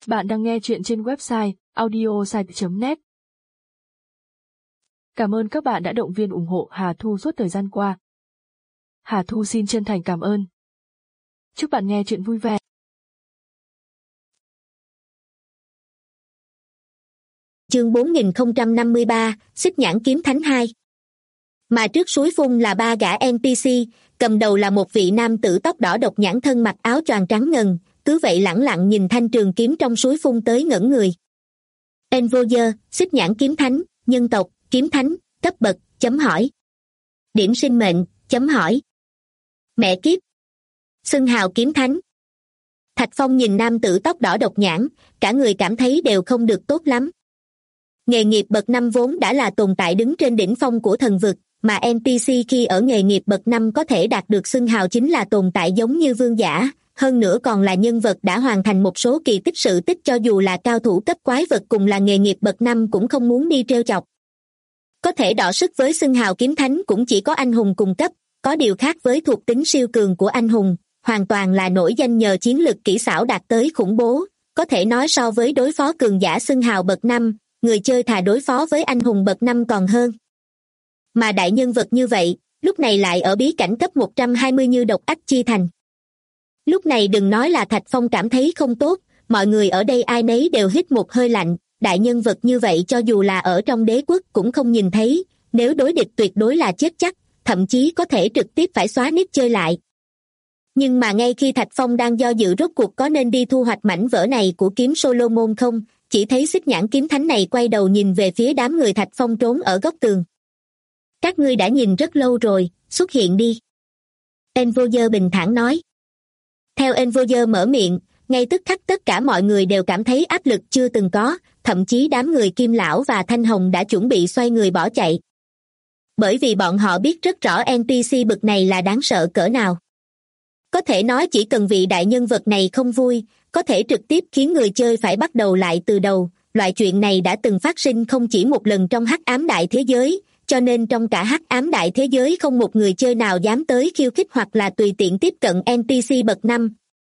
Bạn đang nghe chuyện trên website audiosite.net. Cảm ơn các bạn đã động viên ủng hộ Hà Thu suốt thời gian qua. Hà Thu xin chân thành cảm ơn. Chúc bạn nghe chuyện vui vẻ. Chương 4053, Xích Nhãn Kiếm Thánh 2. Mà trước suối phun là ba gã NPC, cầm đầu là một vị nam tử tóc đỏ độc nhãn thân mặc áo choàng trắng ngần, cứ vậy lẳng lặng nhìn thanh trường kiếm trong suối phun tới ngẩn người. Envoyer, Xích Nhãn Kiếm Thánh, nhân tộc, kiếm thánh, cấp bậc, chấm hỏi. Điểm sinh mệnh, chấm hỏi. Mẹ kiếp. Xưng hào kiếm thánh. Thạch Phong nhìn nam tử tóc đỏ độc nhãn, cả người cảm thấy đều không được tốt lắm. Nghề nghiệp bậc 5 vốn đã là tồn tại đứng trên đỉnh phong của thần vực, mà NPC khi ở nghề nghiệp bậc 5 có thể đạt được xưng hào chính là tồn tại giống như vương giả, hơn nữa còn là nhân vật đã hoàn thành một số kỳ tích sự tích, cho dù là cao thủ cấp quái vật cùng là nghề nghiệp bậc 5 cũng không muốn đi trêu chọc. Có thể đọ sức với xưng hào kiếm thánh cũng chỉ có anh hùng cùng cấp, có điều khác với thuộc tính siêu cường của anh hùng, hoàn toàn là nổi danh nhờ chiến lực kỹ xảo đạt tới khủng bố, có thể nói so với đối phó cường giả xưng hào bậc 5, người chơi thà đối phó với anh hùng bậc 5 còn hơn. Mà đại nhân vật như vậy, lúc này lại ở bí cảnh cấp 120 như Độc Ách Chi Thành. Lúc này đừng nói là Thạch Phong cảm thấy không tốt, mọi người ở đây ai nấy đều hít một hơi lạnh, đại nhân vật như vậy cho dù là ở trong đế quốc cũng không nhìn thấy, nếu đối địch tuyệt đối là chết chắc, thậm chí có thể trực tiếp phải xóa nick chơi lại. Nhưng mà ngay khi Thạch Phong đang do dự rốt cuộc có nên đi thu hoạch mảnh vỡ này của kiếm Solomon không, chỉ thấy Xích Nhãn Kiếm Thánh này quay đầu nhìn về phía đám người Thạch Phong trốn ở góc tường. Các ngươi đã nhìn rất lâu rồi, xuất hiện đi. Envoyer bình thản nói. Theo Envoyer mở miệng, ngay tức khắc tất cả mọi người đều cảm thấy áp lực chưa từng có, thậm chí đám người Kim Lão và Thanh Hồng đã chuẩn bị xoay người bỏ chạy. Bởi vì bọn họ biết rất rõ NPC bực này là đáng sợ cỡ nào. Có thể nói chỉ cần vị đại nhân vật này không vui, có thể trực tiếp khiến người chơi phải bắt đầu lại từ đầu. Loại chuyện này đã từng phát sinh không chỉ một lần trong Hắc Ám Đại Thế Giới, cho nên trong cả Hắc Ám Đại Thế Giới không một người chơi nào dám tới khiêu khích hoặc là tùy tiện tiếp cận NPC bậc 5.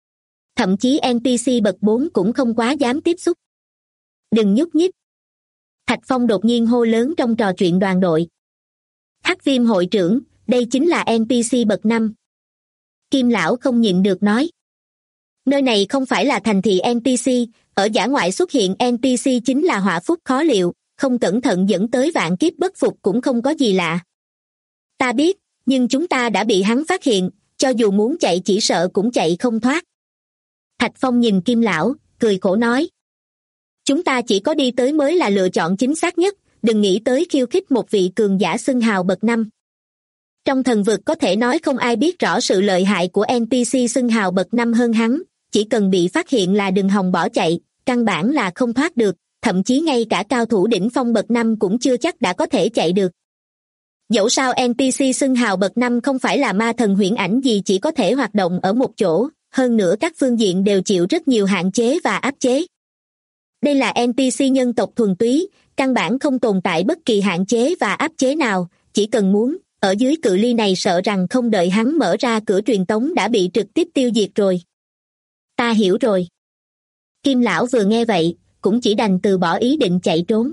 Thậm chí NPC bậc 4 cũng không quá dám tiếp xúc. Đừng nhúc nhích. Thạch Phong đột nhiên hô lớn trong trò chuyện đoàn đội. Hắc Viêm hội trưởng, đây chính là NPC bậc 5. Kim Lão không nhịn được nói. Nơi này không phải là thành thị NPC, ở dã ngoại xuất hiện NPC chính là họa phúc khó liệu, không cẩn thận dẫn tới vạn kiếp bất phục cũng không có gì lạ. Ta biết, nhưng chúng ta đã bị hắn phát hiện, cho dù muốn chạy chỉ sợ cũng chạy không thoát. Thạch Phong nhìn Kim Lão, cười khổ nói. Chúng ta chỉ có đi tới mới là lựa chọn chính xác nhất, đừng nghĩ tới khiêu khích một vị cường giả xưng hào bậc 5. Trong thần vực có thể nói không ai biết rõ sự lợi hại của NPC xưng hào bậc 5 hơn hắn, chỉ cần bị phát hiện là đừng hòng bỏ chạy, căn bản là không thoát được, thậm chí ngay cả cao thủ đỉnh phong bậc 5 cũng chưa chắc đã có thể chạy được. Dẫu sao NPC xưng hào bậc 5 không phải là ma thần huyễn ảnh gì chỉ có thể hoạt động ở một chỗ, hơn nữa các phương diện đều chịu rất nhiều hạn chế và áp chế. Đây là NPC nhân tộc thuần túy, căn bản không tồn tại bất kỳ hạn chế và áp chế nào, chỉ cần muốn, ở dưới cự ly này sợ rằng không đợi hắn mở ra cửa truyền tống đã bị trực tiếp tiêu diệt rồi. Ta hiểu rồi. Kim Lão vừa nghe vậy, cũng chỉ đành từ bỏ ý định chạy trốn.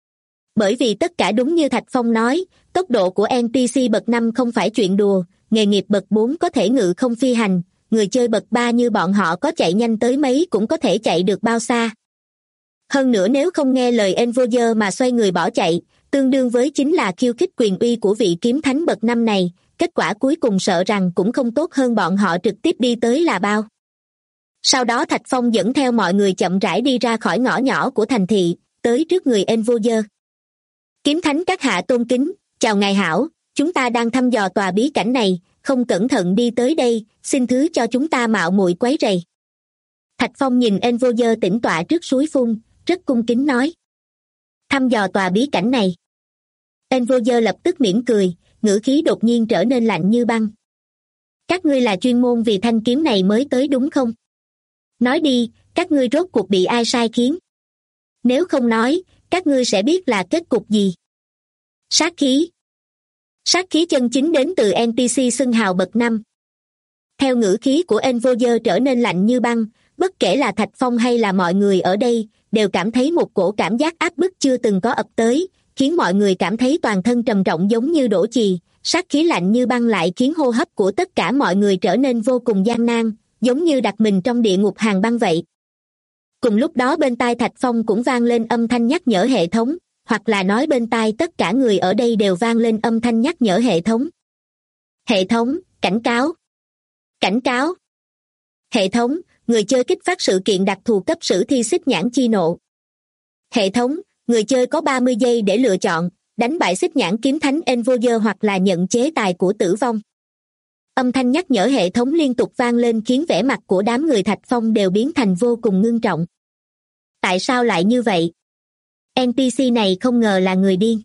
Bởi vì tất cả đúng như Thạch Phong nói, tốc độ của NPC bậc 5 không phải chuyện đùa, nghề nghiệp bậc 4 có thể ngự không phi hành, người chơi bậc 3 như bọn họ có chạy nhanh tới mấy cũng có thể chạy được bao xa. Hơn nữa nếu không nghe lời Envoyer mà xoay người bỏ chạy, tương đương với chính là khiêu khích quyền uy của vị kiếm thánh bậc 5 này, kết quả cuối cùng sợ rằng cũng không tốt hơn bọn họ trực tiếp đi tới là bao. Sau đó Thạch Phong dẫn theo mọi người chậm rãi đi ra khỏi ngõ nhỏ của thành thị, tới trước người Envoyer. Kiếm thánh các hạ tôn kính, chào ngài hảo, chúng ta đang thăm dò tòa bí cảnh này, không cẩn thận đi tới đây, xin thứ cho chúng ta mạo muội quấy rầy. Thạch Phong nhìn Envoyer tĩnh tọa trước suối phun, rất cung kính nói. Thăm dò tòa bí cảnh này. Envoyer lập tức mỉm cười, ngữ khí đột nhiên trở nên lạnh như băng. Các ngươi là chuyên môn vì thanh kiếm này mới tới đúng không? Nói đi, các ngươi rốt cuộc bị ai sai khiến? Nếu không nói, các ngươi sẽ biết là kết cục gì? Sát khí. Sát khí chân chính đến từ NPC xưng hào bậc 5. Theo ngữ khí của Envoyer trở nên lạnh như băng, bất Bất kể là Thạch Phong hay là mọi người ở đây, đều cảm thấy một cổ cảm giác áp bức chưa từng có ập tới, khiến mọi người cảm thấy toàn thân trầm trọng giống như đổ chì, sát khí lạnh như băng lại khiến hô hấp của tất cả mọi người trở nên vô cùng gian nan, giống như đặt mình trong địa ngục hàng băng vậy. Cùng lúc đó bên tai Thạch Phong cũng vang lên âm thanh nhắc nhở hệ thống, hoặc là nói bên tai tất cả người ở đây đều vang lên âm thanh nhắc nhở hệ thống. Hệ thống, cảnh cáo. Cảnh cáo. Hệ thống, người chơi kích phát sự kiện đặc thù cấp sử thi xích nhãn chi nộ. Hệ thống, người chơi có 30 giây để lựa chọn, đánh bại xích nhãn kiếm thánh Envoyer hoặc là nhận chế tài của tử vong. Âm thanh nhắc nhở hệ thống liên tục vang lên khiến vẻ mặt của đám người Thạch Phong đều biến thành vô cùng ngưng trọng. Tại sao lại như vậy? NPC này không ngờ là người điên.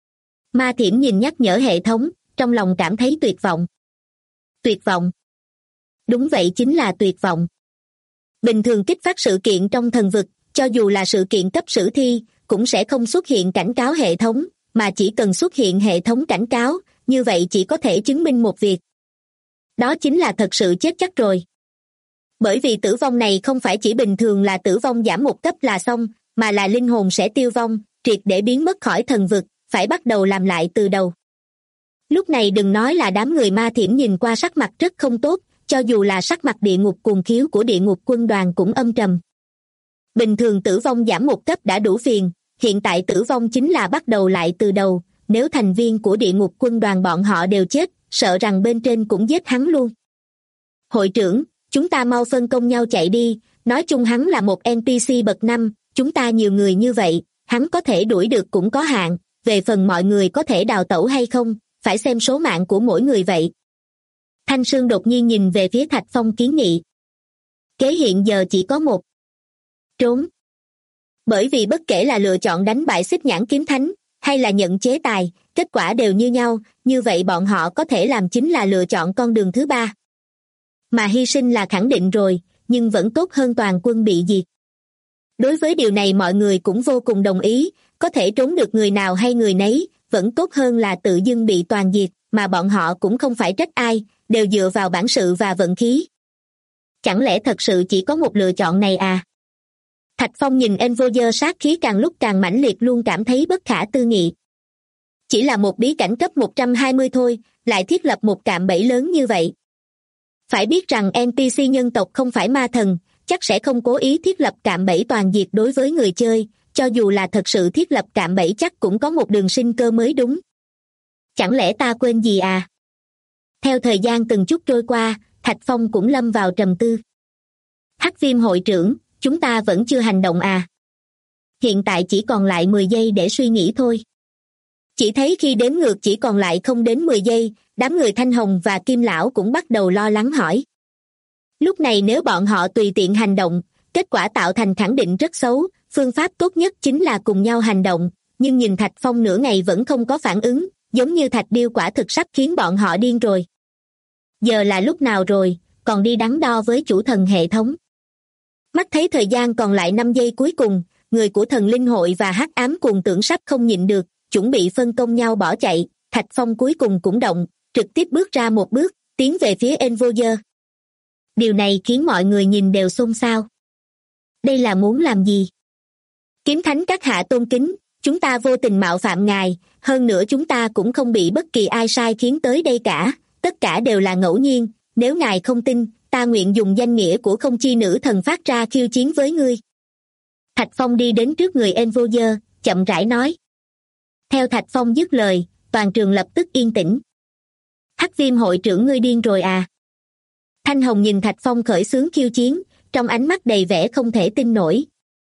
Ma Thiểm nhìn nhắc nhở hệ thống, trong lòng cảm thấy tuyệt vọng. Tuyệt vọng. Đúng vậy, chính là tuyệt vọng. Bình thường kích phát sự kiện trong thần vực, cho dù là sự kiện cấp sử thi, cũng sẽ không xuất hiện cảnh cáo hệ thống, mà chỉ cần xuất hiện hệ thống cảnh cáo, như vậy chỉ có thể chứng minh một việc. Đó chính là thật sự chết chắc rồi. Bởi vì tử vong này không phải chỉ bình thường là tử vong giảm một cấp là xong, mà là linh hồn sẽ tiêu vong, triệt để biến mất khỏi thần vực, phải bắt đầu làm lại từ đầu. Lúc này đừng nói là đám người Ma Thiểm nhìn qua sắc mặt rất không tốt, cho dù là sắc mặt địa ngục cuồng khiếu của địa ngục quân đoàn cũng âm trầm. Bình thường tử vong giảm một cấp đã đủ phiền, hiện tại tử vong chính là bắt đầu lại từ đầu, nếu thành viên của địa ngục quân đoàn bọn họ đều chết, sợ rằng bên trên cũng giết hắn luôn. Hội trưởng, chúng ta mau phân công nhau chạy đi, nói chung hắn là một NPC bậc 5, chúng ta nhiều người như vậy, hắn có thể đuổi được cũng có hạn, về phần mọi người có thể đào tẩu hay không, phải xem số mạng của mỗi người vậy. Thanh Sương đột nhiên nhìn về phía Thạch Phong kiến nghị. Kế hiện giờ chỉ có một. Trốn. Bởi vì bất kể là lựa chọn đánh bại xích nhãn kiếm thánh, hay là nhận chế tài, kết quả đều như nhau, như vậy bọn họ có thể làm chính là lựa chọn con đường thứ ba. Mà hy sinh là khẳng định rồi, nhưng vẫn tốt hơn toàn quân bị diệt. Đối với điều này mọi người cũng vô cùng đồng ý, có thể trốn được người nào hay người nấy, vẫn tốt hơn là tự dưng bị toàn diệt, mà bọn họ cũng không phải trách ai, đều dựa vào bản sự và vận khí. Chẳng lẽ thật sự chỉ có một lựa chọn này à? Thạch Phong nhìn Envoyer sát khí càng lúc càng mãnh liệt luôn cảm thấy bất khả tư nghị. Chỉ là một bí cảnh cấp 120 thôi, lại thiết lập một cạm bẫy lớn như vậy. Phải biết rằng NPC nhân tộc không phải ma thần, chắc sẽ không cố ý thiết lập cạm bẫy toàn diệt đối với người chơi, cho dù là thật sự thiết lập cạm bẫy chắc cũng có một đường sinh cơ mới đúng. Chẳng lẽ ta quên gì à? Theo thời gian từng chút trôi qua, Thạch Phong cũng lâm vào trầm tư. Hắc Viêm hội trưởng, chúng ta vẫn chưa hành động à? Hiện tại chỉ còn lại 10 giây để suy nghĩ thôi. Chỉ thấy khi đếm ngược chỉ còn lại không đến 10 giây, đám người Thanh Hồng và Kim Lão cũng bắt đầu lo lắng hỏi. Lúc này nếu bọn họ tùy tiện hành động, kết quả tạo thành khẳng định rất xấu, phương pháp tốt nhất chính là cùng nhau hành động, nhưng nhìn Thạch Phong nửa ngày vẫn không có phản ứng, giống như Thạch Điêu quả thực sắp khiến bọn họ điên rồi. Giờ là lúc nào rồi, còn đi đắn đo với chủ thần hệ thống. Mắt thấy thời gian còn lại 5 giây cuối cùng, người của thần linh hội và hắc ám cuồng tưởng sắp không nhịn được, chuẩn bị phân công nhau bỏ chạy, Thạch Phong cuối cùng cũng động, trực tiếp bước ra một bước, tiến về phía Envoyer. Điều này khiến mọi người nhìn đều xôn xao. Đây là muốn làm gì? Kiếm thánh các hạ tôn kính, chúng ta vô tình mạo phạm ngài, hơn nữa chúng ta cũng không bị bất kỳ ai sai khiến tới đây cả, tất cả đều là ngẫu nhiên, nếu ngài không tin, ta nguyện dùng danh nghĩa của không chi nữ thần phát ra khiêu chiến với ngươi. Thạch Phong đi đến trước người Envoyer, chậm rãi nói. Theo Thạch Phong dứt lời, toàn trường lập tức yên tĩnh. Hắc Viêm hội trưởng ngươi điên rồi à? Thanh Hồng nhìn Thạch Phong khởi xướng khiêu chiến, trong ánh mắt đầy vẻ không thể tin nổi.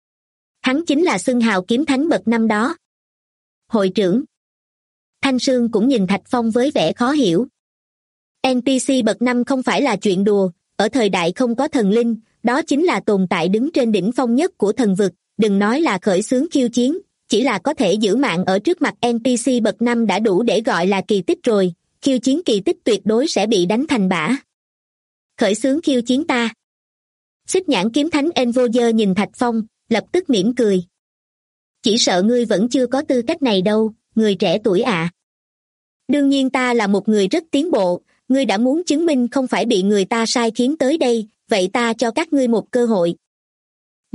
Hắn chính là xưng hào kiếm thánh bậc 5 đó. Hội trưởng. Thanh Sương cũng nhìn Thạch Phong với vẻ khó hiểu. NPC bậc 5 không phải là chuyện đùa, ở thời đại không có thần linh, đó chính là tồn tại đứng trên đỉnh phong nhất của thần vực, đừng nói là khởi xướng khiêu chiến, chỉ là có thể giữ mạng ở trước mặt NPC bậc 5 đã đủ để gọi là kỳ tích rồi, khiêu chiến kỳ tích tuyệt đối sẽ bị đánh thành bã. Khởi xướng khiêu chiến ta. Xích nhãn kiếm thánh Envoyer nhìn Thạch Phong, lập tức mỉm cười. Chỉ sợ ngươi vẫn chưa có tư cách này đâu, người trẻ tuổi ạ. Đương nhiên ta là một người rất tiến bộ, ngươi đã muốn chứng minh không phải bị người ta sai khiến tới đây, vậy ta cho các ngươi một cơ hội,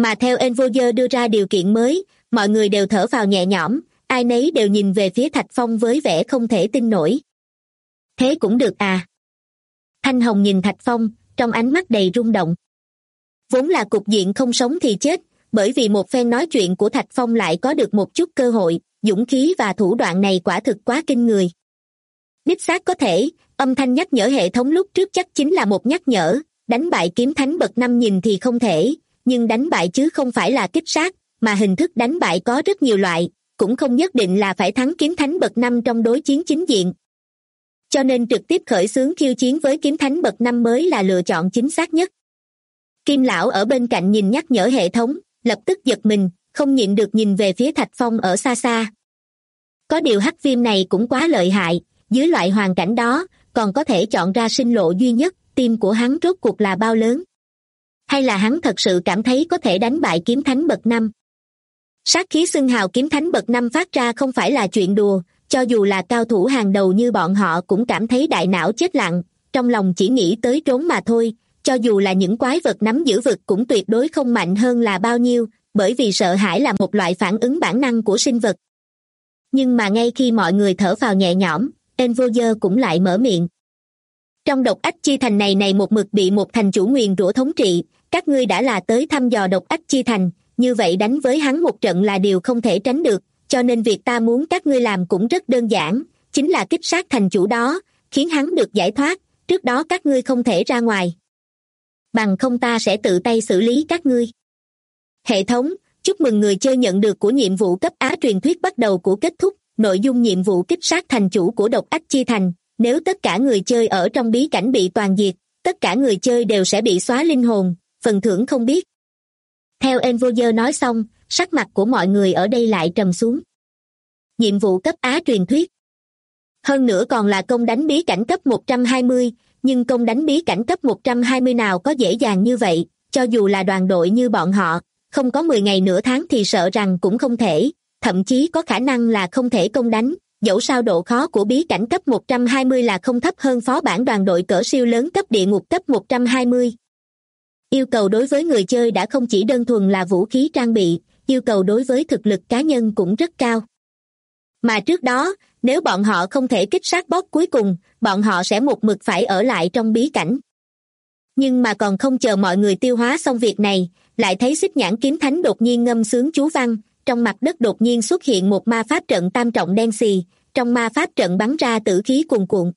Mà theo Envoyer đưa ra điều kiện mới, mọi người đều thở phào nhẹ nhõm, ai nấy đều nhìn về phía Thạch Phong với vẻ không thể tin nổi. Thế cũng được à? Thanh Hồng nhìn Thạch Phong, trong ánh mắt đầy rung động. Vốn là cục diện không sống thì chết, bởi vì một phen nói chuyện của Thạch Phong lại có được một chút cơ hội, dũng khí và thủ đoạn này quả thực quá kinh người. Đích xác có thể, âm thanh nhắc nhở hệ thống lúc trước chắc chính là một nhắc nhở, đánh bại kiếm thánh bậc 5 nhìn thì không thể, nhưng đánh bại chứ không phải là kích sát, mà hình thức đánh bại có rất nhiều loại, cũng không nhất định là phải thắng kiếm thánh bậc 5 trong đối chiến chính diện. Cho nên trực tiếp khởi xướng khiêu chiến với kiếm thánh bậc 5 mới là lựa chọn chính xác nhất. Kim lão ở bên cạnh nhìn nhắc nhở hệ thống, lập tức giật mình, không nhịn được nhìn về phía Thạch Phong ở xa xa. Có điều hắc viêm này cũng quá lợi hại, dưới loại hoàn cảnh đó, còn có thể chọn ra sinh lộ duy nhất, tim của hắn rốt cuộc là bao lớn. Hay là hắn thật sự cảm thấy có thể đánh bại kiếm thánh bậc 5? Sát khí xưng hào kiếm thánh bậc 5 phát ra không phải là chuyện đùa, cho dù là cao thủ hàng đầu như bọn họ cũng cảm thấy đại não chết lặng, trong lòng chỉ nghĩ tới trốn mà thôi, cho dù là những quái vật nắm giữ vực cũng tuyệt đối không mạnh hơn là bao nhiêu, bởi vì sợ hãi là một loại phản ứng bản năng của sinh vật. Nhưng mà ngay khi mọi người thở phào nhẹ nhõm, Envoyer cũng lại mở miệng. Trong độc ách chi thành này một mực bị một thành chủ nguyền rủa thống trị, các ngươi đã là tới thăm dò độc ách chi thành, như vậy đánh với hắn một trận là điều không thể tránh được, cho nên việc ta muốn các ngươi làm cũng rất đơn giản, chính là kích sát thành chủ đó, khiến hắn được giải thoát, trước đó các ngươi không thể ra ngoài. Bằng không ta sẽ tự tay xử lý các ngươi. Hệ thống, chúc mừng người chơi nhận được của nhiệm vụ cấp Á truyền thuyết bắt đầu của kết thúc, nội dung nhiệm vụ kích sát thành chủ của độc ách chi thành, nếu tất cả người chơi ở trong bí cảnh bị toàn diệt, tất cả người chơi đều sẽ bị xóa linh hồn, phần thưởng không biết. Theo Envoyer nói xong, sắc mặt của mọi người ở đây lại trầm xuống. Nhiệm vụ cấp Á truyền thuyết. Hơn nữa còn là công đánh bí cảnh cấp 120, nhưng công đánh bí cảnh cấp 120 nào có dễ dàng như vậy, cho dù là đoàn đội như bọn họ, không có 10 ngày nửa tháng thì sợ rằng cũng không thể, thậm chí có khả năng là không thể công đánh, dẫu sao độ khó của bí cảnh cấp 120 là không thấp hơn phó bản đoàn đội cỡ siêu lớn cấp địa ngục cấp 120. Yêu cầu đối với người chơi đã không chỉ đơn thuần là vũ khí trang bị, yêu cầu đối với thực lực cá nhân cũng rất cao. Mà trước đó, nếu bọn họ không thể kích sát boss cuối cùng, bọn họ sẽ một mực phải ở lại trong bí cảnh. Nhưng mà còn không chờ mọi người tiêu hóa xong việc này, lại thấy Xích Nhãn Kiếm Thánh đột nhiên ngâm sướng chú văn, trong mặt đất đột nhiên xuất hiện một ma pháp trận tam trọng đen xì, trong ma pháp trận bắn ra tử khí cuồn cuộn.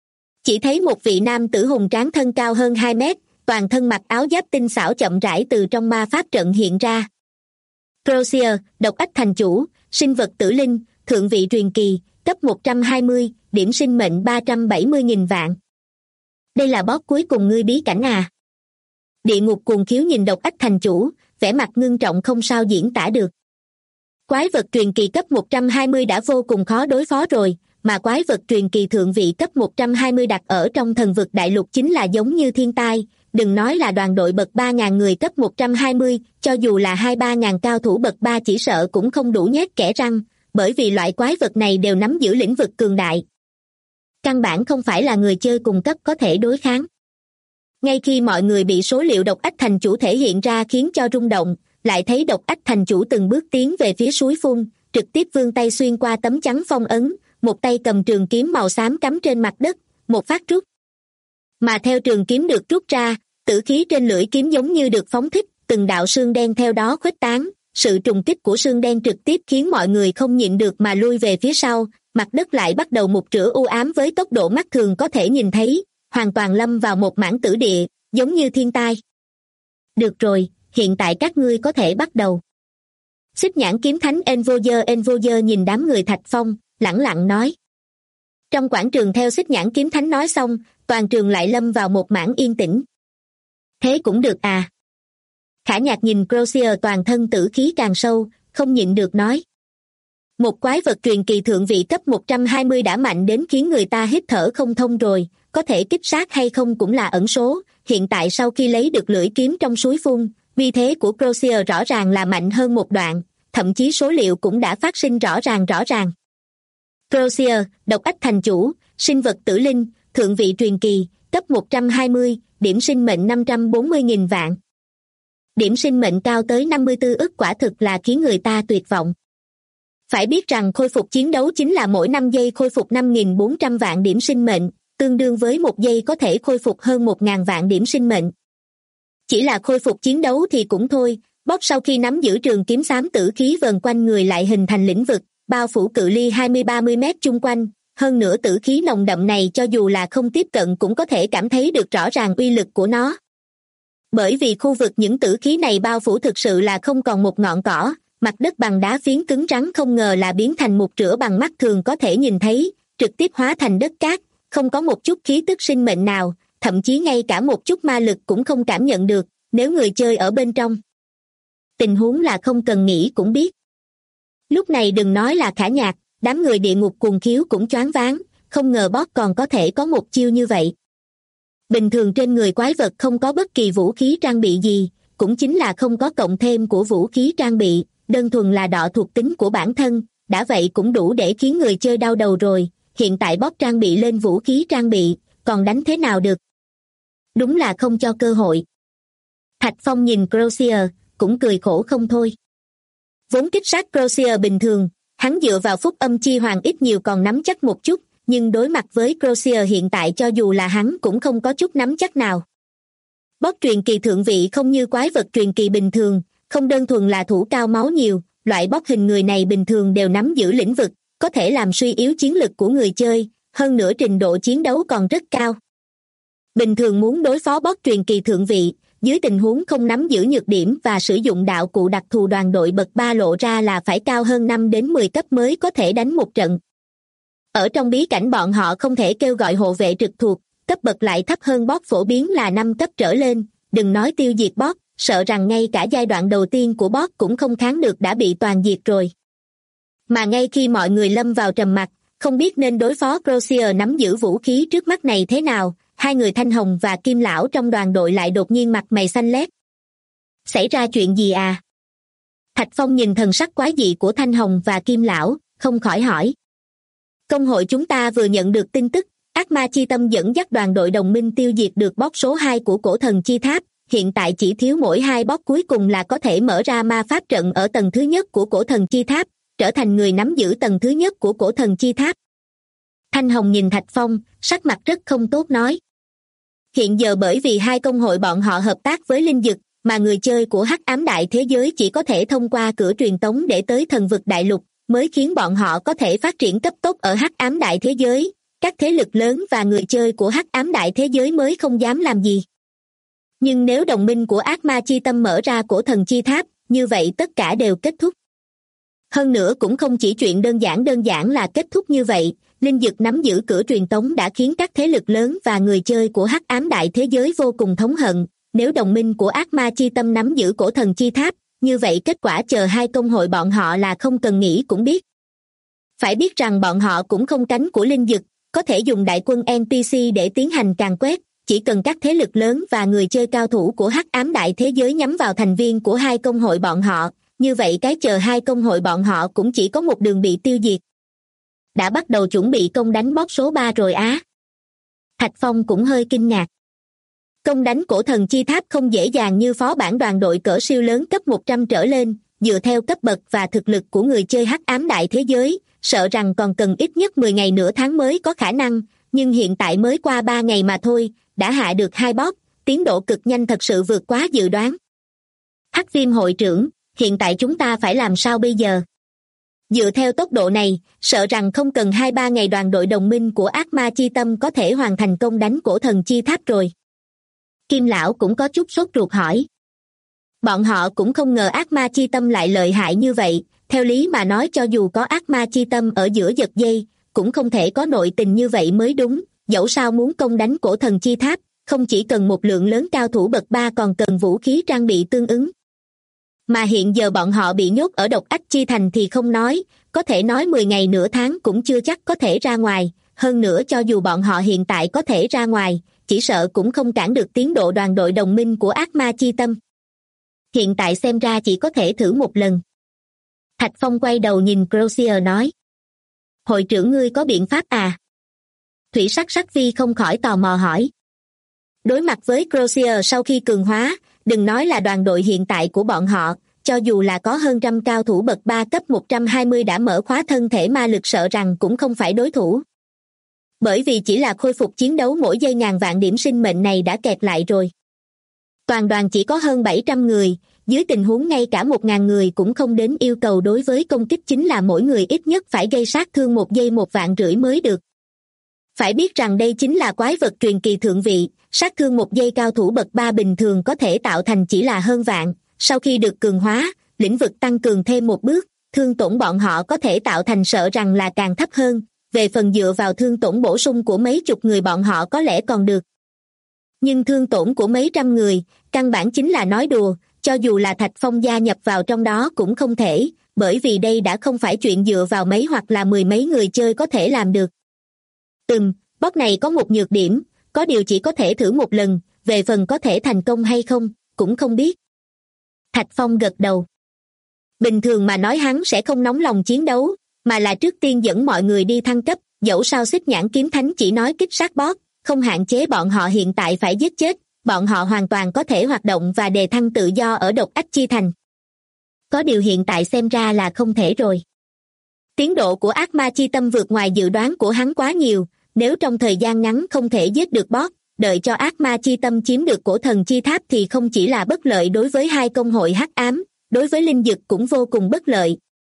Chỉ thấy một vị nam tử hùng tráng thân cao hơn 2 mét, toàn thân mặc áo giáp tinh xảo chậm rãi từ trong ma pháp trận hiện ra. Crozier, độc ách thành chủ, sinh vật tử linh, thượng vị truyền kỳ, cấp 120, điểm sinh mệnh 370.000 vạn. Đây là boss cuối cùng ngươi bí cảnh à? Địa ngục cuồng khiếu nhìn độc ách thành chủ, vẻ mặt ngưng trọng không sao diễn tả được. Quái vật truyền kỳ cấp 120 đã vô cùng khó đối phó rồi, mà quái vật truyền kỳ thượng vị cấp 120 đặt ở trong thần vực đại lục chính là giống như thiên tai, đừng nói là đoàn đội bậc 3.000 người cấp 120, cho dù là 2-3 ngàn cao thủ bậc 3 chỉ sợ cũng không đủ nhét kẽ răng, bởi vì loại quái vật này đều nắm giữ lĩnh vực cường đại. Căn bản không phải là người chơi cùng cấp có thể đối kháng. Ngay khi mọi người bị số liệu độc ách thành chủ thể hiện ra khiến cho rung động, lại thấy độc ách thành chủ từng bước tiến về phía suối phun, trực tiếp vươn tay xuyên qua tấm chắn phong ấn, một tay cầm trường kiếm màu xám cắm trên mặt đất, một phát rút. Mà theo trường kiếm được rút ra, tử khí trên lưỡi kiếm giống như được phóng thích, từng đạo xương đen theo đó khuếch tán, sự trùng kích của xương đen trực tiếp khiến mọi người không nhịn được mà lui về phía sau, mặt đất lại bắt đầu mục rửa u ám với tốc độ mắt thường có thể nhìn thấy, hoàn toàn lâm vào một mảng tử địa, giống như thiên tai. Được rồi, hiện tại các ngươi có thể bắt đầu. Xích Nhãn Kiếm Thánh Envoyer nhìn đám người Thạch Phong, lẳng lặng nói. Trong quảng trường theo Xích Nhãn Kiếm Thánh nói xong, toàn trường lại lâm vào một mảng yên tĩnh. Thế cũng được à? Khả Nhạc nhìn Crozier toàn thân tử khí càng sâu, không nhịn được nói. Một quái vật truyền kỳ thượng vị cấp 120 đã mạnh đến khiến người ta hít thở không thông rồi, có thể kích sát hay không cũng là ẩn số, hiện tại sau khi lấy được lưỡi kiếm trong suối phun, uy thế của Crozier rõ ràng là mạnh hơn một đoạn, thậm chí số liệu cũng đã phát sinh rõ ràng. Crozier, độc ách thành chủ, sinh vật tử linh, thượng vị truyền kỳ, cấp 120, điểm sinh mệnh 540.000 vạn. Điểm sinh mệnh cao tới 54 ức quả thực là khiến người ta tuyệt vọng. Phải biết rằng khôi phục chiến đấu chính là mỗi 5 giây khôi phục 5.400 vạn điểm sinh mệnh, tương đương với 1 giây có thể khôi phục hơn 1.000 vạn điểm sinh mệnh. Chỉ là khôi phục chiến đấu thì cũng thôi, Bob sau khi nắm giữ trường kiếm xám tử khí vờn quanh người lại hình thành lĩnh vực, bao phủ cự ly 20-30 mét chung quanh, hơn nữa tử khí nồng đậm này cho dù là không tiếp cận cũng có thể cảm thấy được rõ ràng uy lực của nó. Bởi vì khu vực những tử khí này bao phủ thực sự là không còn một ngọn cỏ, mặt đất bằng đá phiến cứng rắn không ngờ là biến thành mục rửa bằng mắt thường có thể nhìn thấy, trực tiếp hóa thành đất cát, không có một chút khí tức sinh mệnh nào, thậm chí ngay cả một chút ma lực cũng không cảm nhận được, nếu người chơi ở bên trong. Tình huống là không cần nghĩ cũng biết. Lúc này đừng nói là Khả Nhạc, đám người địa ngục cuồng khiếu cũng choáng váng, không ngờ Boss còn có thể có một chiêu như vậy. Bình thường trên người quái vật không có bất kỳ vũ khí trang bị gì, cũng chính là không có cộng thêm của vũ khí trang bị, đơn thuần là đọ thuộc tính của bản thân, đã vậy cũng đủ để khiến người chơi đau đầu rồi, hiện tại Boss trang bị lên vũ khí trang bị, còn đánh thế nào được? Đúng là không cho cơ hội. Thạch Phong nhìn Crozier, cũng cười khổ không thôi. Vốn kích sát Crozier bình thường, hắn dựa vào phúc âm chi hoàng ít nhiều còn nắm chắc một chút, nhưng đối mặt với Crozier hiện tại cho dù là hắn cũng không có chút nắm chắc nào. Boss truyền kỳ thượng vị không như quái vật truyền kỳ bình thường, không đơn thuần là thủ cao máu nhiều, loại boss hình người này bình thường đều nắm giữ lĩnh vực, có thể làm suy yếu chiến lực của người chơi, hơn nữa trình độ chiến đấu còn rất cao. Bình thường muốn đối phó boss truyền kỳ thượng vị, dưới tình huống không nắm giữ nhược điểm và sử dụng đạo cụ đặc thù đoàn đội bậc 3 lộ ra là phải cao hơn 5 đến 10 cấp mới có thể đánh một trận. Ở trong bí cảnh bọn họ không thể kêu gọi hộ vệ trực thuộc, cấp bậc lại thấp hơn boss phổ biến là 5 cấp trở lên, đừng nói tiêu diệt boss, sợ rằng ngay cả giai đoạn đầu tiên của boss cũng không kháng được đã bị toàn diệt rồi. Mà ngay khi mọi người lâm vào trầm mặc, không biết nên đối phó Crozier nắm giữ vũ khí trước mắt này thế nào, hai người Thanh Hồng và Kim Lão trong đoàn đội lại đột nhiên mặt mày xanh lét. Xảy ra chuyện gì à? Thạch Phong nhìn thần sắc quái dị của Thanh Hồng và Kim Lão, không khỏi hỏi. Công hội chúng ta vừa nhận được tin tức, Ác Ma Chi Tâm dẫn dắt đoàn đội đồng minh tiêu diệt được boss số 2 của Cổ Thần Chi Tháp, hiện tại chỉ thiếu mỗi 2 boss cuối cùng là có thể mở ra ma pháp trận ở tầng thứ nhất của Cổ Thần Chi Tháp, trở thành người nắm giữ tầng thứ nhất của Cổ Thần Chi Tháp. Thanh Hồng nhìn Thạch Phong, sắc mặt rất không tốt nói. Hiện giờ bởi vì hai công hội bọn họ hợp tác với linh dực, mà người chơi của Hắc Ám Đại Thế Giới chỉ có thể thông qua cửa truyền tống để tới Thần Vực Đại Lục, mới khiến bọn họ có thể phát triển cấp tốc ở Hắc Ám Đại Thế Giới, các thế lực lớn và người chơi của Hắc Ám Đại Thế Giới mới không dám làm gì. Nhưng nếu đồng minh của Ác Ma Chi Tâm mở ra Cổ Thần Chi Tháp, như vậy tất cả đều kết thúc. Hơn nữa cũng không chỉ chuyện đơn giản là kết thúc như vậy, linh dực nắm giữ cửa truyền tống đã khiến các thế lực lớn và người chơi của Hắc Ám Đại Thế Giới vô cùng thống hận, nếu đồng minh của Ác Ma Chi Tâm nắm giữ Cổ Thần Chi Tháp, như vậy kết quả chờ hai công hội bọn họ là không cần nghĩ cũng biết. Phải biết rằng bọn họ cũng không cánh của linh dực, có thể dùng đại quân NPC để tiến hành càn quét, chỉ cần các thế lực lớn và người chơi cao thủ của Hắc Ám Đại Thế Giới nhắm vào thành viên của hai công hội bọn họ, như vậy cái chờ hai công hội bọn họ cũng chỉ có một đường bị tiêu diệt. Đã bắt đầu chuẩn bị công đánh boss số 3 rồi á. Thạch Phong cũng hơi kinh ngạc. Công đánh Cổ Thần Chi Tháp không dễ dàng như phó bản đoàn đội cỡ siêu lớn cấp 100 trở lên, dựa theo cấp bậc và thực lực của người chơi Hắc Ám Đại Thế Giới, sợ rằng còn cần ít nhất 10 ngày nửa tháng mới có khả năng, nhưng hiện tại mới qua 3 ngày mà thôi, đã hạ được 2 boss, tiến độ cực nhanh thật sự vượt quá dự đoán. Hắc Viêm hội trưởng, hiện tại chúng ta phải làm sao bây giờ? Dựa theo tốc độ này, sợ rằng không cần 2-3 ngày đoàn đội đồng minh của Ác Ma Chi Tâm có thể hoàn thành công đánh Cổ Thần Chi Tháp rồi. Kim Lão cũng có chút sốt ruột hỏi. Bọn họ cũng không ngờ Ác Ma Chi Tâm lại lợi hại như vậy, theo lý mà nói cho dù có Ác Ma Chi Tâm ở giữa giật dây, cũng không thể có nội tình như vậy mới đúng, dẫu sao muốn công đánh Cổ Thần Chi Tháp, không chỉ cần một lượng lớn cao thủ bậc 3 còn cần vũ khí trang bị tương ứng. Mà hiện giờ bọn họ bị nhốt ở Độc Ách Chi Thành thì không nói, có thể nói 10 ngày nửa tháng cũng chưa chắc có thể ra ngoài, hơn nữa cho dù bọn họ hiện tại có thể ra ngoài, chỉ sợ cũng không cản được tiến độ đoàn đội đồng minh của Ác Ma Chi Tâm. Hiện tại xem ra chỉ có thể thử một lần. Thạch Phong quay đầu nhìn Crozier nói. Hội trưởng ngươi có biện pháp à? Thủy Sắc Sắc Vi không khỏi tò mò hỏi. Đối mặt với Crozier sau khi cường hóa, đừng nói là đoàn đội hiện tại của bọn họ, cho dù là có hơn trăm cao thủ bậc 3 cấp 120 đã mở khóa thân thể ma lực sợ rằng cũng không phải đối thủ. Bởi vì chỉ là khôi phục chiến đấu mỗi giây ngàn vạn điểm sinh mệnh này đã kẹt lại rồi. Toàn đoàn chỉ có hơn 700 người, dưới tình huống ngay cả 1.000 người cũng không đến yêu cầu đối với công kích chính là mỗi người ít nhất phải gây sát thương 1 giây 1,5 vạn mới được. Phải biết rằng đây chính là quái vật truyền kỳ thượng vị, sát thương 1 giây cao thủ bậc 3 bình thường có thể tạo thành chỉ là hơn vạn, sau khi được cường hóa, lĩnh vực tăng cường thêm một bước, thương tổn bọn họ có thể tạo thành sợ rằng là càng thấp hơn, về phần dựa vào thương tổn bổ sung của mấy chục người bọn họ có lẽ còn được. Nhưng thương tổn của mấy trăm người, căn bản chính là nói đùa, cho dù là Thạch Phong gia nhập vào trong đó cũng không thể, bởi vì đây đã không phải chuyện dựa vào mấy hoặc là 10 mấy người chơi có thể làm được. Boss này có một nhược điểm, có điều chỉ có thể thử một lần, về phần có thể thành công hay không, cũng không biết. Thạch Phong gật đầu. Bình thường mà nói hắn sẽ không nóng lòng chiến đấu, mà là trước tiên dẫn mọi người đi thăng cấp, dẫu sao Xích Nhãn Kiếm Thánh chỉ nói kích sát boss, không hạn chế bọn họ hiện tại phải giết chết, bọn họ hoàn toàn có thể hoạt động và đề thăng tự do ở Độc Ách Chi Thành. Có điều hiện tại xem ra là không thể rồi. Tiến độ của ác ma chi tâm vượt ngoài dự đoán của hắn quá nhiều, nếu trong thời gian ngắn không thể giết được boss, đợi cho ác ma chi tâm chiếm được cổ thần chi tháp thì không chỉ là bất lợi đối với hai công hội hắc ám, đối với linh dực cũng vô cùng bất lợi.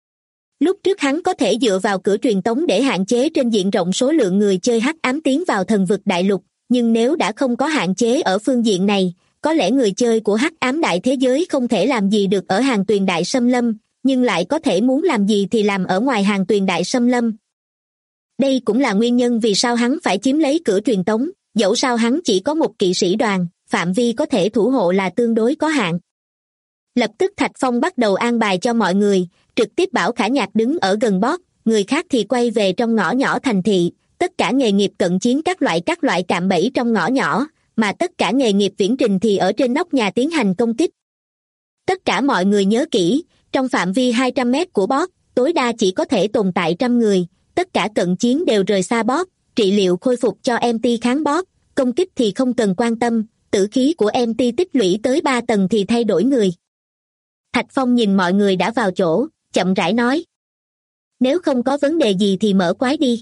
Lúc trước hắn có thể dựa vào cửa truyền tống để hạn chế trên diện rộng số lượng người chơi hắc ám tiến vào thần vực đại lục, nhưng nếu đã không có hạn chế ở phương diện này, có lẽ người chơi của hắc ám đại thế giới không thể làm gì được ở hàng tuyền đại xâm lâm, nhưng lại có thể muốn làm gì thì làm ở ngoài hàng tuyền đại xâm lâm. Đây cũng là nguyên nhân vì sao hắn phải chiếm lấy cửa truyền tống, dẫu sao hắn chỉ có một kỵ sĩ đoàn, phạm vi có thể thủ hộ là tương đối có hạn. Lập tức Thạch Phong bắt đầu an bài cho mọi người, trực tiếp bảo Khả Nhạc đứng ở gần boss, người khác thì quay về trong ngõ nhỏ thành thị, tất cả nghề nghiệp cận chiến các loại cạm bẫy trong ngõ nhỏ, mà tất cả nghề nghiệp viễn trình thì ở trên nóc nhà tiến hành công kích. Tất cả mọi người nhớ kỹ, trong phạm vi 200 mét của boss, tối đa chỉ có thể tồn tại 100 người, tất cả cận chiến đều rời xa boss, trị liệu khôi phục cho MT kháng boss, công kích thì không cần quan tâm, tử khí của MT tích lũy tới 3 tầng thì thay đổi người. Thạch Phong nhìn mọi người đã vào chỗ, chậm rãi nói. Nếu không có vấn đề gì thì mở quái đi.